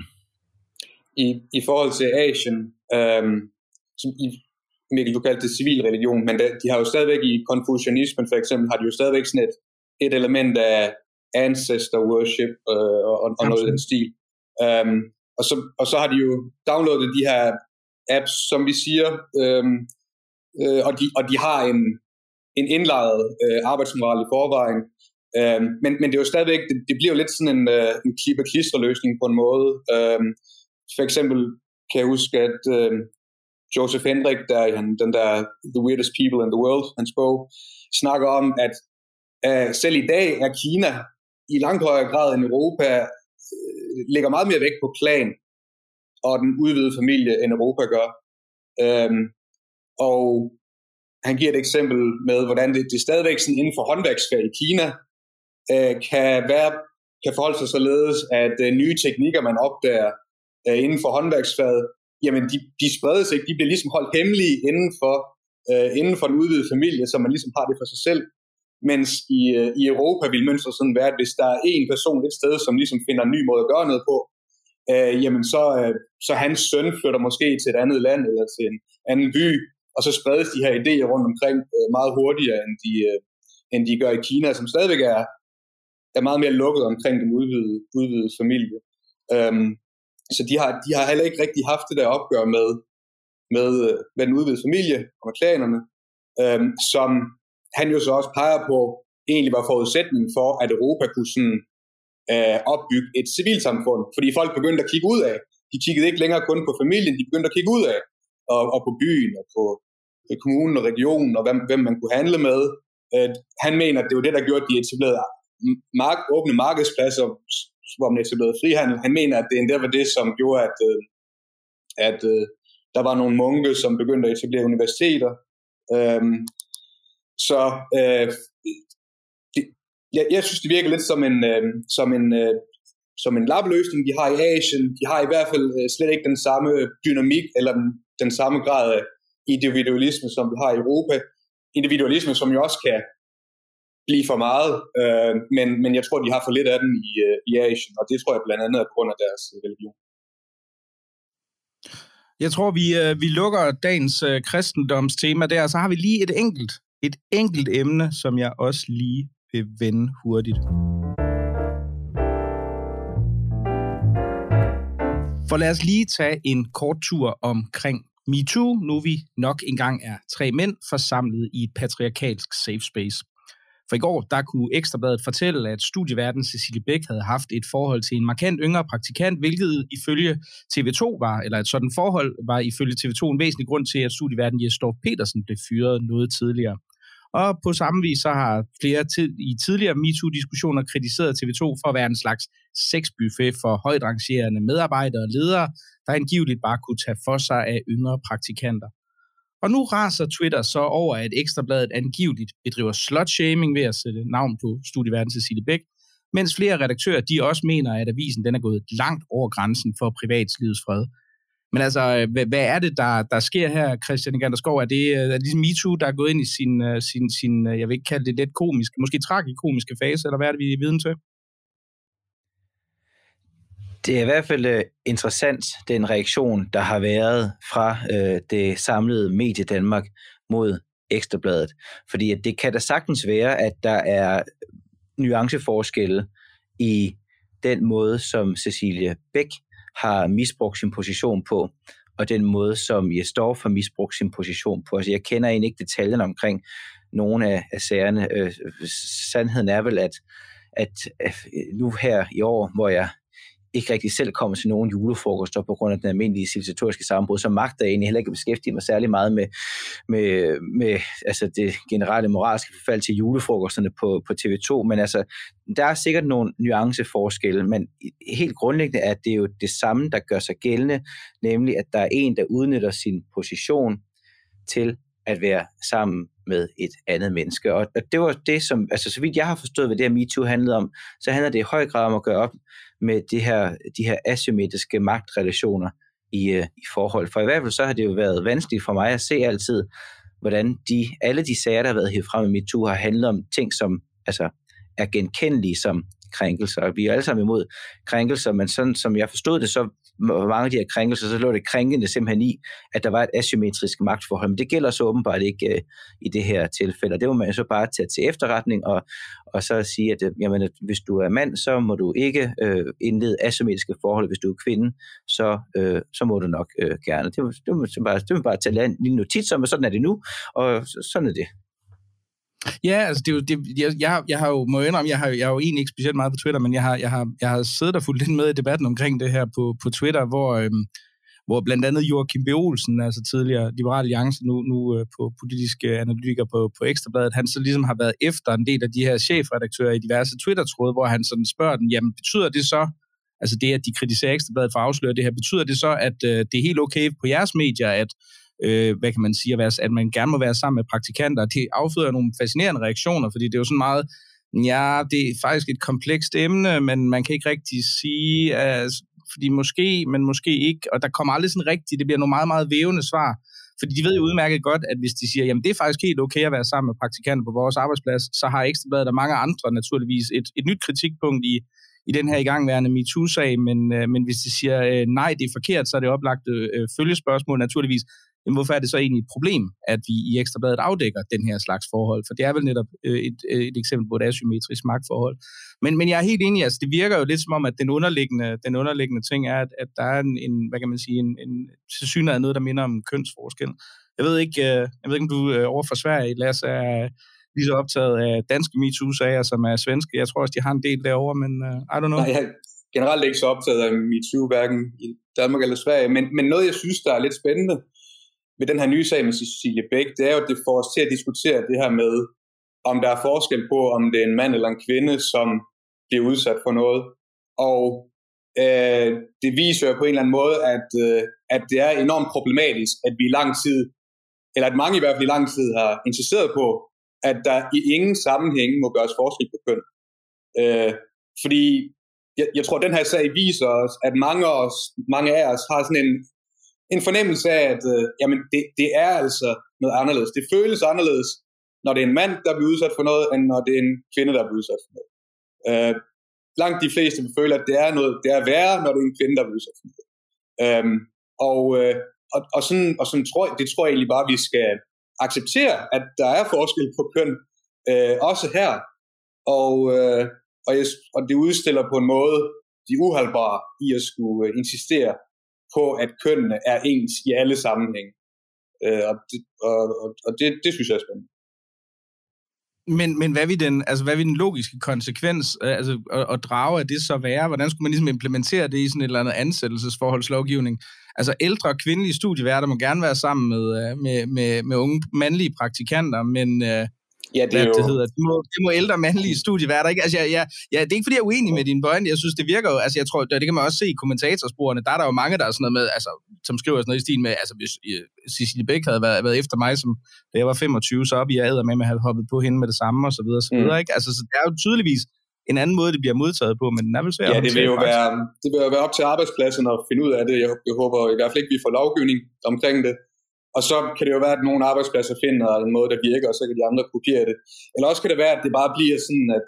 I, i forhold til Asien, øhm, som i, Mikkel, du kaldte det civil religion, men det, de har jo stadigvæk i konfucianismen for eksempel, har de jo stadigvæk sådan et, et element af ancestor worship øh, og, og noget i den stil. Um, og, så, og så har de jo downloadet de her apps, som vi siger, øhm, øh, og, de, og de har en, en indlejret øh, arbejdsmoral i forvejen. Øhm, men, men det er jo stadigvæk, det, det bliver jo lidt sådan en, øh, en klippe-klister-løsning på en måde. Øhm, for eksempel kan jeg huske, at øh, Joseph Hendrick, der i den der The Weirdest People in the World, hans bog, snakker om, at øh, selv i dag er Kina i langt højere grad end Europa øh, lægger meget mere vægt på klan og den udvidede familie, end Europa gør. Øhm, og han giver et eksempel med, hvordan det, det stadigvæk sådan inden for håndværksfag i Kina øh, kan, være, kan forholde sig således, at øh, nye teknikker, man opdager øh, inden for håndværksfaget, jamen de, de spredes ikke, de bliver ligesom holdt hemmelige inden for, øh, inden for den udvidede familie, så man ligesom har det for sig selv. Mens i, øh, i Europa vil mønstret sådan være, at hvis der er en person et sted, som ligesom finder en ny måde at gøre noget på, øh, jamen så, øh, så hans søn flytter måske til et andet land eller til en anden by, og så spredes de her idéer rundt omkring øh, meget hurtigere, end de, øh, end de gør i Kina, som stadigvæk er, er meget mere lukket omkring den udvidede, udvidede familie. Øhm, så de har, de har heller ikke rigtig haft det der opgør med, med, med den udvidede familie og med klanerne, øhm, som han jo så også peger på, egentlig var forudsætningen for, at Europa kunne sådan, øh, opbygge et civilsamfund, fordi folk begyndte at kigge ud af. De kiggede ikke længere kun på familien, de begyndte at kigge ud af, og, og på byen, og på kommunen og regionen, og hvem, hvem man kunne handle med. Øh, han mener, at det var det, der gjorde, at de etablerede mark, åbne markedspladser, hvor man etablerede frihandel. Han mener, at det endda var det, som gjorde, at, øh, at øh, der var nogle munke, som begyndte at etablere universiteter. Øh, så øh, det, jeg, jeg synes, det virker lidt som en, øh, som en, øh, som en lapløsning, de har i Asien. De har i hvert fald øh, slet ikke den samme dynamik, eller den, den samme grad af individualisme, som vi har i Europa. Individualisme, som jo også kan blive for meget, øh, men, men jeg tror, de har for lidt af den i, øh, i Asien, og det tror jeg blandt andet er på grund af deres religion. Jeg tror, vi, øh, vi lukker dagens øh, kristendomstema der, og så har vi lige et enkelt, et enkelt emne, som jeg også lige vil vende hurtigt. For lad os lige tage en kort tur omkring MeToo, nu vi nok engang er tre mænd forsamlet i et patriarkalsk safe space. For i går, der kunne Ekstrabladet fortælle, at studieverden Cecilie Bæk havde haft et forhold til en markant yngre praktikant, hvilket ifølge T V to var, eller et sådan forhold var ifølge T V to en væsentlig grund til, at studieverden Jes Dorph Petersen blev fyret noget tidligere. Og på samme vis så har flere tid- i tidligere MeToo-diskussioner kritiseret T V to for at være en slags sexbuffet for højt rangerende medarbejdere og ledere, der angiveligt bare kunne tage for sig af yngre praktikanter. Og nu raser Twitter så over, at Ekstrabladet angiveligt bedriver slut-shaming ved at sætte navn på studieverden Cecilie Bæk, mens flere redaktører de også mener, at avisen den er gået langt over grænsen for privatslivets fred. Men altså, hvad, hvad er det, der, der sker her, Christian Ganderskov? Er det, er det ligesom MeToo, der er gået ind i sin, sin, sin, jeg vil ikke kalde det lidt komiske, måske tragikomiske fase, eller hvad er det, vi er viden til? Det er i hvert fald uh, interessant, den reaktion, der har været fra uh, det samlede medie Danmark mod Ekstrabladet. Fordi at det kan da sagtens være, at der er nuanceforskelle i den måde, som Cecilie Bæk har misbrugt sin position på, og den måde, som Jes Dorph har misbrugt sin position på. Altså, jeg kender egentlig ikke detaljerne omkring nogle af, af sagerne. Øh, sandheden er vel, at, at, at nu her i år, hvor jeg ikke rigtig selv kommer til nogen julefrokoster på grund af den almindelige civilisatoriske sammenbrud, så magter jeg egentlig heller ikke at beskæftige mig særlig meget med, med, med altså det generelle moralske forfald til julefrokosterne på, på T V to, men altså, der er sikkert nogle nuanceforskelle, men helt grundlæggende er det jo det samme, der gør sig gældende, nemlig at der er en, der udnytter sin position til at være sammen med et andet menneske. Og det var det, som, altså så vidt jeg har forstået, hvad det her MeToo handlede om, så handler det i høj grad om at gøre op med de her, de her asymmetriske magtrelationer i, uh, i forhold. For i hvert fald så har det jo været vanskeligt for mig at se altid, hvordan de, alle de sager, der har været hævet frem i MeToo, har handlet om ting, som altså, er genkendelige som krænkelser. Og vi er alle sammen imod krænkelser, men sådan som jeg forstod det, så mange af de her krænkelser, så lå det krænkende simpelthen i, at der var et asymmetrisk magtforhold. Men det gælder så åbenbart ikke uh, i det her tilfælde. Og det må man så bare tage til efterretning, og, og så sige, at, jamen, at hvis du er mand, så må du ikke uh, indlede asymmetriske forhold. Hvis du er kvinde, så, uh, så må du nok uh, gerne. Det må, det må bare, det må bare tage en lille notits om, og sådan er det nu, og sådan er det. Ja, altså det er jo, det, jeg, jeg, jeg har jo, må jeg indrømme, jeg har, jeg har jo egentlig ikke specielt meget på Twitter, men jeg har, jeg har, jeg har siddet og fulgt lidt med i debatten omkring det her på, på Twitter, hvor, øhm, hvor blandt andet Joachim B. Olsen, altså tidligere Liberal Alliance, nu, nu øh, på politiske analytiker på, på Ekstrabladet, han så ligesom har været efter en del af de her chefredaktører i diverse Twitter-tråde, hvor han sådan spørger dem, jamen betyder det så, altså det, at de kritiserer Ekstrabladet for at afsløre det her, betyder det så, at øh, det er helt okay på jeres medier, at Øh, hvad kan man sige, at, være, at man gerne må være sammen med praktikanter. Det afføder nogle fascinerende reaktioner, fordi det er jo sådan meget, ja, det er faktisk et komplekst emne, men man kan ikke rigtig sige, altså, fordi måske, men måske ikke, og der kommer aldrig sådan rigtigt, det bliver nogle meget, meget vævende svar, fordi de ved jo udmærket godt, at hvis de siger, jamen det er faktisk helt okay at være sammen med praktikanter på vores arbejdsplads, så har Ekstrabladet og mange andre naturligvis et, et nyt kritikpunkt i, i den her igangværende MeToo-sag, men, øh, men hvis de siger, øh, nej, det er forkert, så er det oplagt øh, følgespørgsmål naturligvis. Jamen, hvorfor er det så egentlig et problem, at vi i Ekstrabladet afdækker den her slags forhold? For det er vel netop øh, et, et eksempel på et asymmetrisk magtforhold. Men, men jeg er helt enig, altså det virker jo lidt som om, at den underliggende, den underliggende ting er, at, at der er en, en, hvad kan man sige, en, en tilsyneladende noget, der minder om kønsforskel. Jeg ved ikke, øh, jeg ved ikke om du øh, over for Sverige, Lasse, er lige så optaget af danske MeToo-sager, som er svenske. Jeg tror også, de har en del derovre, men uh, I don't know. Nej, jeg er generelt ikke så optaget af MeToo, hverken i Danmark eller Sverige, men, men noget, jeg synes, der er lidt spændende ved den her nye sag med Cecilie Bæk, det er jo, at det får os til at diskutere det her med, om der er forskel på, om det er en mand eller en kvinde, som bliver udsat for noget. Og øh, det viser jo på en eller anden måde, at, øh, at det er enormt problematisk, at vi i lang tid, eller at mange i hvert fald i lang tid har insisteret på, at der i ingen sammenhæng må gøres forskel på køn. Øh, fordi jeg, jeg tror, at den her sag viser os, at mange af os, mange af os har sådan en, en fornemmelse af, at øh, jamen det, det er altså noget anderledes. Det føles anderledes, når det er en mand, der bliver udsat for noget, end når det er en kvinde, der bliver udsat for noget. Øh, langt de fleste vil føle, at det er noget, det er værre, når det er en kvinde, der bliver udsat for noget. Øh, og, øh, og, og, sådan, og sådan tror jeg, det tror jeg egentlig bare, vi skal acceptere, at der er forskel på køn, øh, også her. Og, øh, og, jeg, og det udstiller på en måde de uholdbare i at skulle øh, insistere på, at kønnene er ens i alle sammenhænge. Øh, og det, og, og det, det synes jeg er spændende. Men, men hvad vil den, altså hvad vil den logiske konsekvens altså, at, at drage af det så være? Hvordan skulle man ligesom implementere det i sådan et eller andet ansættelsesforholdslovgivning? Altså ældre kvindelige studieværter må gerne være sammen med, med, med, med unge mandlige praktikanter, men øh, ja, det, er jo... det hedder, de må, de må ældre mandlige studieværter, ikke? Altså, jeg, jeg, jeg, det er ikke fordi, jeg er uenig med din pointe. Jeg synes, det virker jo, altså jeg tror, det, det kan man også se i kommentatorsporene, der er der jo mange, der er sådan noget med, altså, som skriver sådan noget i stil med, altså hvis uh, Cecilie Bæk havde været, været efter mig, som da jeg var femogtyve, så op i jeg æder med, at jeg havde hoppet på hende med det samme, og så videre, og så videre, mm. ikke? Altså, så det er jo tydeligvis en anden måde, det bliver modtaget på, men den er vel svært. Ja, det vil jo være, det vil jo være op til arbejdspladsen at finde ud af det. Jeg, jeg håber i hvert fald ikke, vi får lovgivning omkring det. Og så kan det jo være, at nogle arbejdspladser finder en måde, der virker, og så kan de andre kopiere det. Eller også kan det være, at det bare bliver sådan, at,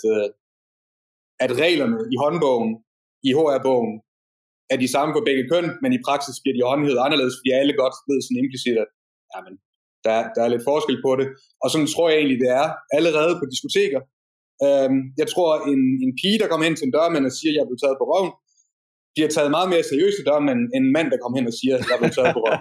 at reglerne i håndbogen, i H R-bogen, er de samme for begge køn, men i praksis bliver de håndhævet anderledes, fordi alle godt ved sådan implicit, at jamen, der, der er lidt forskel på det. Og sådan tror jeg egentlig, det er allerede på diskoteker. Jeg tror, en, en pige, der kommer hen til en dørmand og siger, at jeg er blevet taget på røven, bliver taget meget mere seriøst i dørmand, end en mand, der kommer hen og siger, at jeg er blevet taget på røven.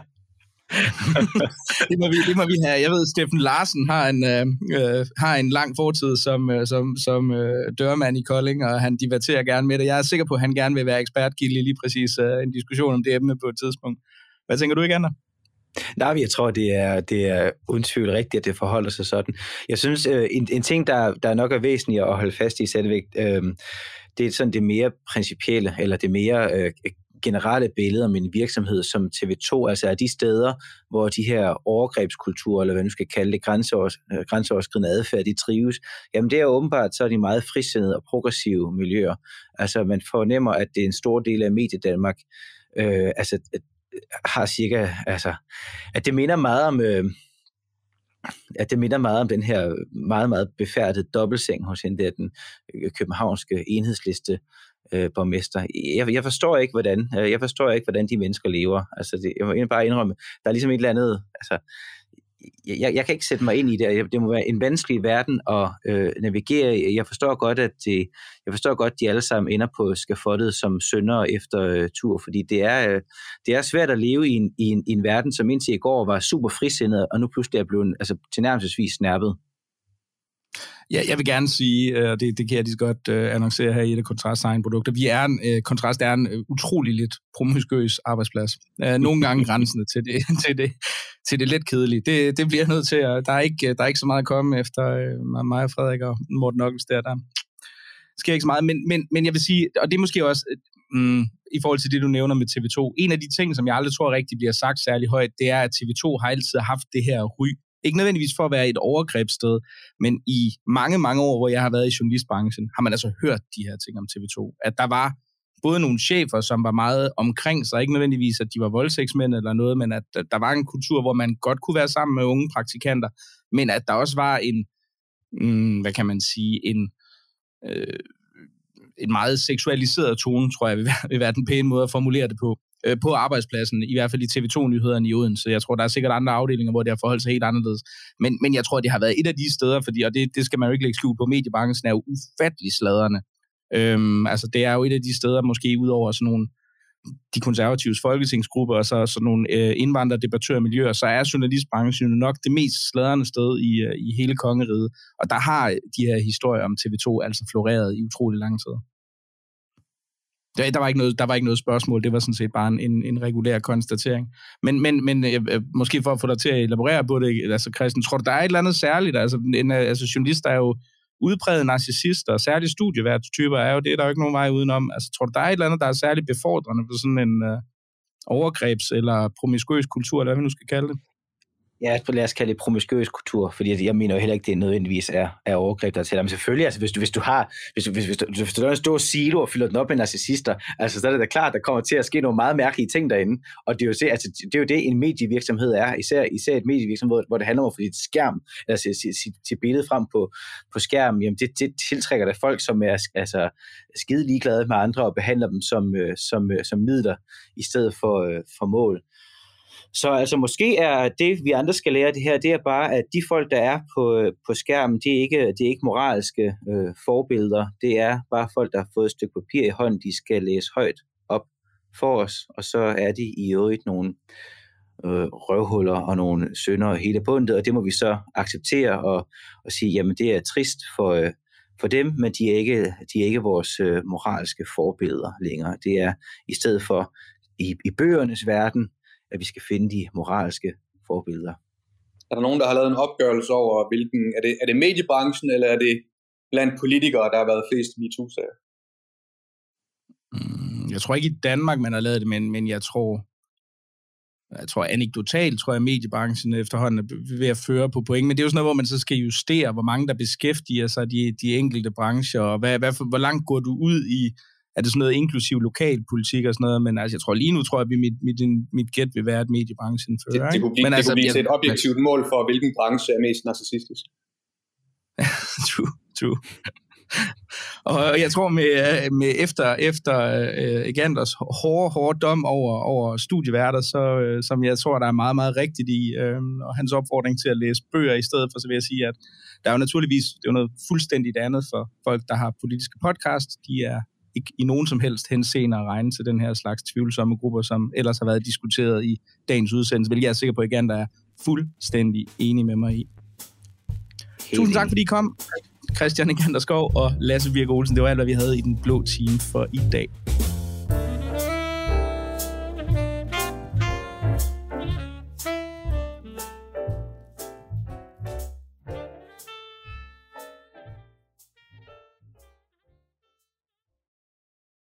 det, må vi, det må vi have. Jeg ved, Steffen Larsen har en, øh, har en lang fortid som, øh, som, som øh, dørmand i Kolding, og han debatterer gerne med det. Jeg er sikker på, at han gerne vil være ekspertgilde i lige præcis øh, en diskussion om det emne på et tidspunkt. Hvad tænker du ikke, Ander? Nej, jeg tror, det er, det er uden tvivl rigtigt, at det forholder sig sådan. Jeg synes, øh, en, en ting, der, der nok er væsentligt at holde fast i, stadigvæk, øh, det er sådan det mere principielle, eller det mere øh, generelle billede om en virksomhed som T V to, altså er de steder, hvor de her overgrebskulturer, eller hvad man skal kalde det, grænseovers, øh, grænseoverskridende adfærd, de trives, jamen det er åbenbart, så er de meget frisindede og progressive miljøer. Altså man fornemmer, at det er en stor del af Mediedanmark, øh, altså har cirka, altså, at det minder meget om, øh, at det minder meget om den her meget, meget befærdede dobbeltseng hos hende der, den københavnske enhedsliste øh, borgmester. Jeg, jeg forstår ikke, hvordan jeg forstår ikke, hvordan de mennesker lever. Altså, det, jeg må bare indrømme, der er ligesom et eller andet, altså, jeg, jeg kan ikke sætte mig ind i det. Det må være en vanskelig verden at øh, navigere i. Jeg forstår godt, at det, jeg forstår godt, at de alle sammen ender på skafottet som syndere efter øh, tur, fordi det er, øh, det er svært at leve i en, i, en, i en verden, som indtil i går var super frisindet, og nu pludselig er blevet altså, tilnærmelsesvis snærpet. Ja, jeg vil gerne sige, og det, det kan jeg lige så godt uh, annoncere her i et af Kontrasts egne produkter, vi er en, uh, Kontrast er en uh, utrolig lidt promiskuøs arbejdsplads. Uh, nogle gange grænsende til det, til det, til det lidt kedelige. Det, det bliver nødt til at, der er ikke, der er ikke så meget at komme efter uh, mig og Frederik og Morten Ockels der, der sker ikke så meget, men, men, men jeg vil sige, og det er måske også, um, i forhold til det, du nævner med T V to, en af de ting, som jeg aldrig tror rigtig bliver sagt særlig højt, det er, at T V to har altid haft det her ry. Ikke nødvendigvis for at være et overgrebssted, men i mange, mange år, hvor jeg har været i journalistbranchen, har man altså hørt de her ting om T V to. At der var både nogle chefer, som var meget omkring sig, ikke nødvendigvis, at de var voldtægtsmænd eller noget, men at der var en kultur, hvor man godt kunne være sammen med unge praktikanter, men at der også var en, mm, hvad kan man sige, en, øh, en meget seksualiseret tone, tror jeg, vil være, vil være den pæne måde at formulere det på. På arbejdspladsen, i hvert fald i T V to-nyhederne i Odense. Jeg tror, der er sikkert andre afdelinger, hvor det har forholdt sig helt anderledes. Men, men jeg tror, det har været et af de steder, fordi, og det, det skal man jo ikke lægge skjul på, mediebranchen er jo ufattelig sladrende. Øhm, altså, det er jo et af de steder, måske ud over sådan nogle, de konservatives folketingsgrupper, og så sådan nogle øh, indvandrerdebattørmiljøer, så er journalistbranchen jo nok det mest sladrende sted i, øh, i hele kongeriget. Og der har de her historier om T V to altså floreret i utrolig lang tid. Der, der, var ikke noget, der var ikke noget spørgsmål, det var sådan set bare en, en regulær konstatering. Men, men, men øh, måske for at få dig til at elaborere på det, altså Christian, tror du, der er et eller andet særligt? Altså, en, altså journalister er jo udpræget narcissister, og særligt studieværtstyper er jo det, der er jo ikke nogen vej udenom. Altså, tror du, der er et eller andet, der er særligt befordrende for sådan en øh, overgrebs- eller promiskuøs kultur, eller hvad vi nu skal kalde det? Ja, lad os kalde det promiskuøs kultur, fordi jeg mener jo heller ikke, det nødvendigvis er, er overgreb, der til. Men selvfølgelig, altså, hvis du, hvis du har, hvis du, hvis, hvis du, hvis du har en stor silo og fylder den op med narcissister, altså, så er det da klart, der kommer til at ske nogle meget mærkelige ting derinde. Og det er jo det, altså, det, er jo det en medievirksomhed er, især, især et medievirksomhed, hvor det handler om at få dit skærm, altså sit, sit billede frem på, på skærmen, jamen det, det tiltrækker der folk, som er altså, skide ligeglade med andre og behandler dem som, som, som midler i stedet for, for mål. Så altså måske er det, vi andre skal lære det her, det er bare, at de folk, der er på, på skærmen, det er ikke, det er ikke moralske øh, forbilleder. Det er bare folk, der har fået et stykke papir i hånden, de skal læse højt op for os. Og så er de i øvrigt nogle øh, røvhuller og nogle syndere hele bundet, og det må vi så acceptere og, og sige, jamen det er trist for, øh, for dem, men de er ikke, de er ikke vores øh, moralske forbilleder længere. Det er i stedet for i, i bøgernes verden, at vi skal finde de moralske forbilleder. Er der nogen, der har lavet en opgørelse over, hvilken, er det, er det mediebranchen, eller er det blandt politikere, der har været flest MeToo-sager? Mm, jeg tror ikke i Danmark, man har lavet det, men, men jeg tror, jeg tror anekdotalt, tror jeg, mediebranchen efterhånden er ved at føre på point, men det er jo sådan noget, hvor man så skal justere, hvor mange der beskæftiger sig de, de enkelte brancher, og hvad, hvad, hvor langt går du ud i, er det sådan noget inklusiv lokalpolitik og sådan noget, men altså, jeg tror lige nu, tror jeg, at mit, mit, mit gæt vil være, at mediebranchen fører. Det, det kunne blive, men det altså, kunne blive jeg, et objektivt mål for, hvilken branche er mest narcissistisk. true, true. Og jeg tror, med, med efter, efter uh, Eganders hårde, hårde dom over, over studieværter, så, uh, som jeg tror, der er meget, meget rigtigt i, uh, og hans opfordring til at læse bøger i stedet for, så vil jeg sige, at der er jo naturligvis, det er jo noget fuldstændigt andet for folk, der har politiske podcast. De er ikke i nogen som helst henseender at regne til den her slags tvivlsomme grupper, som ellers har været diskuteret i dagens udsendelse, hvilket jeg er sikker på, at Egander er fuldstændig enig med mig i. Helt Tusind tak, fordi I kom, Christian Egander Skov og Lasse Birk Olsen. Det var alt, hvad vi havde i den blå time for i dag.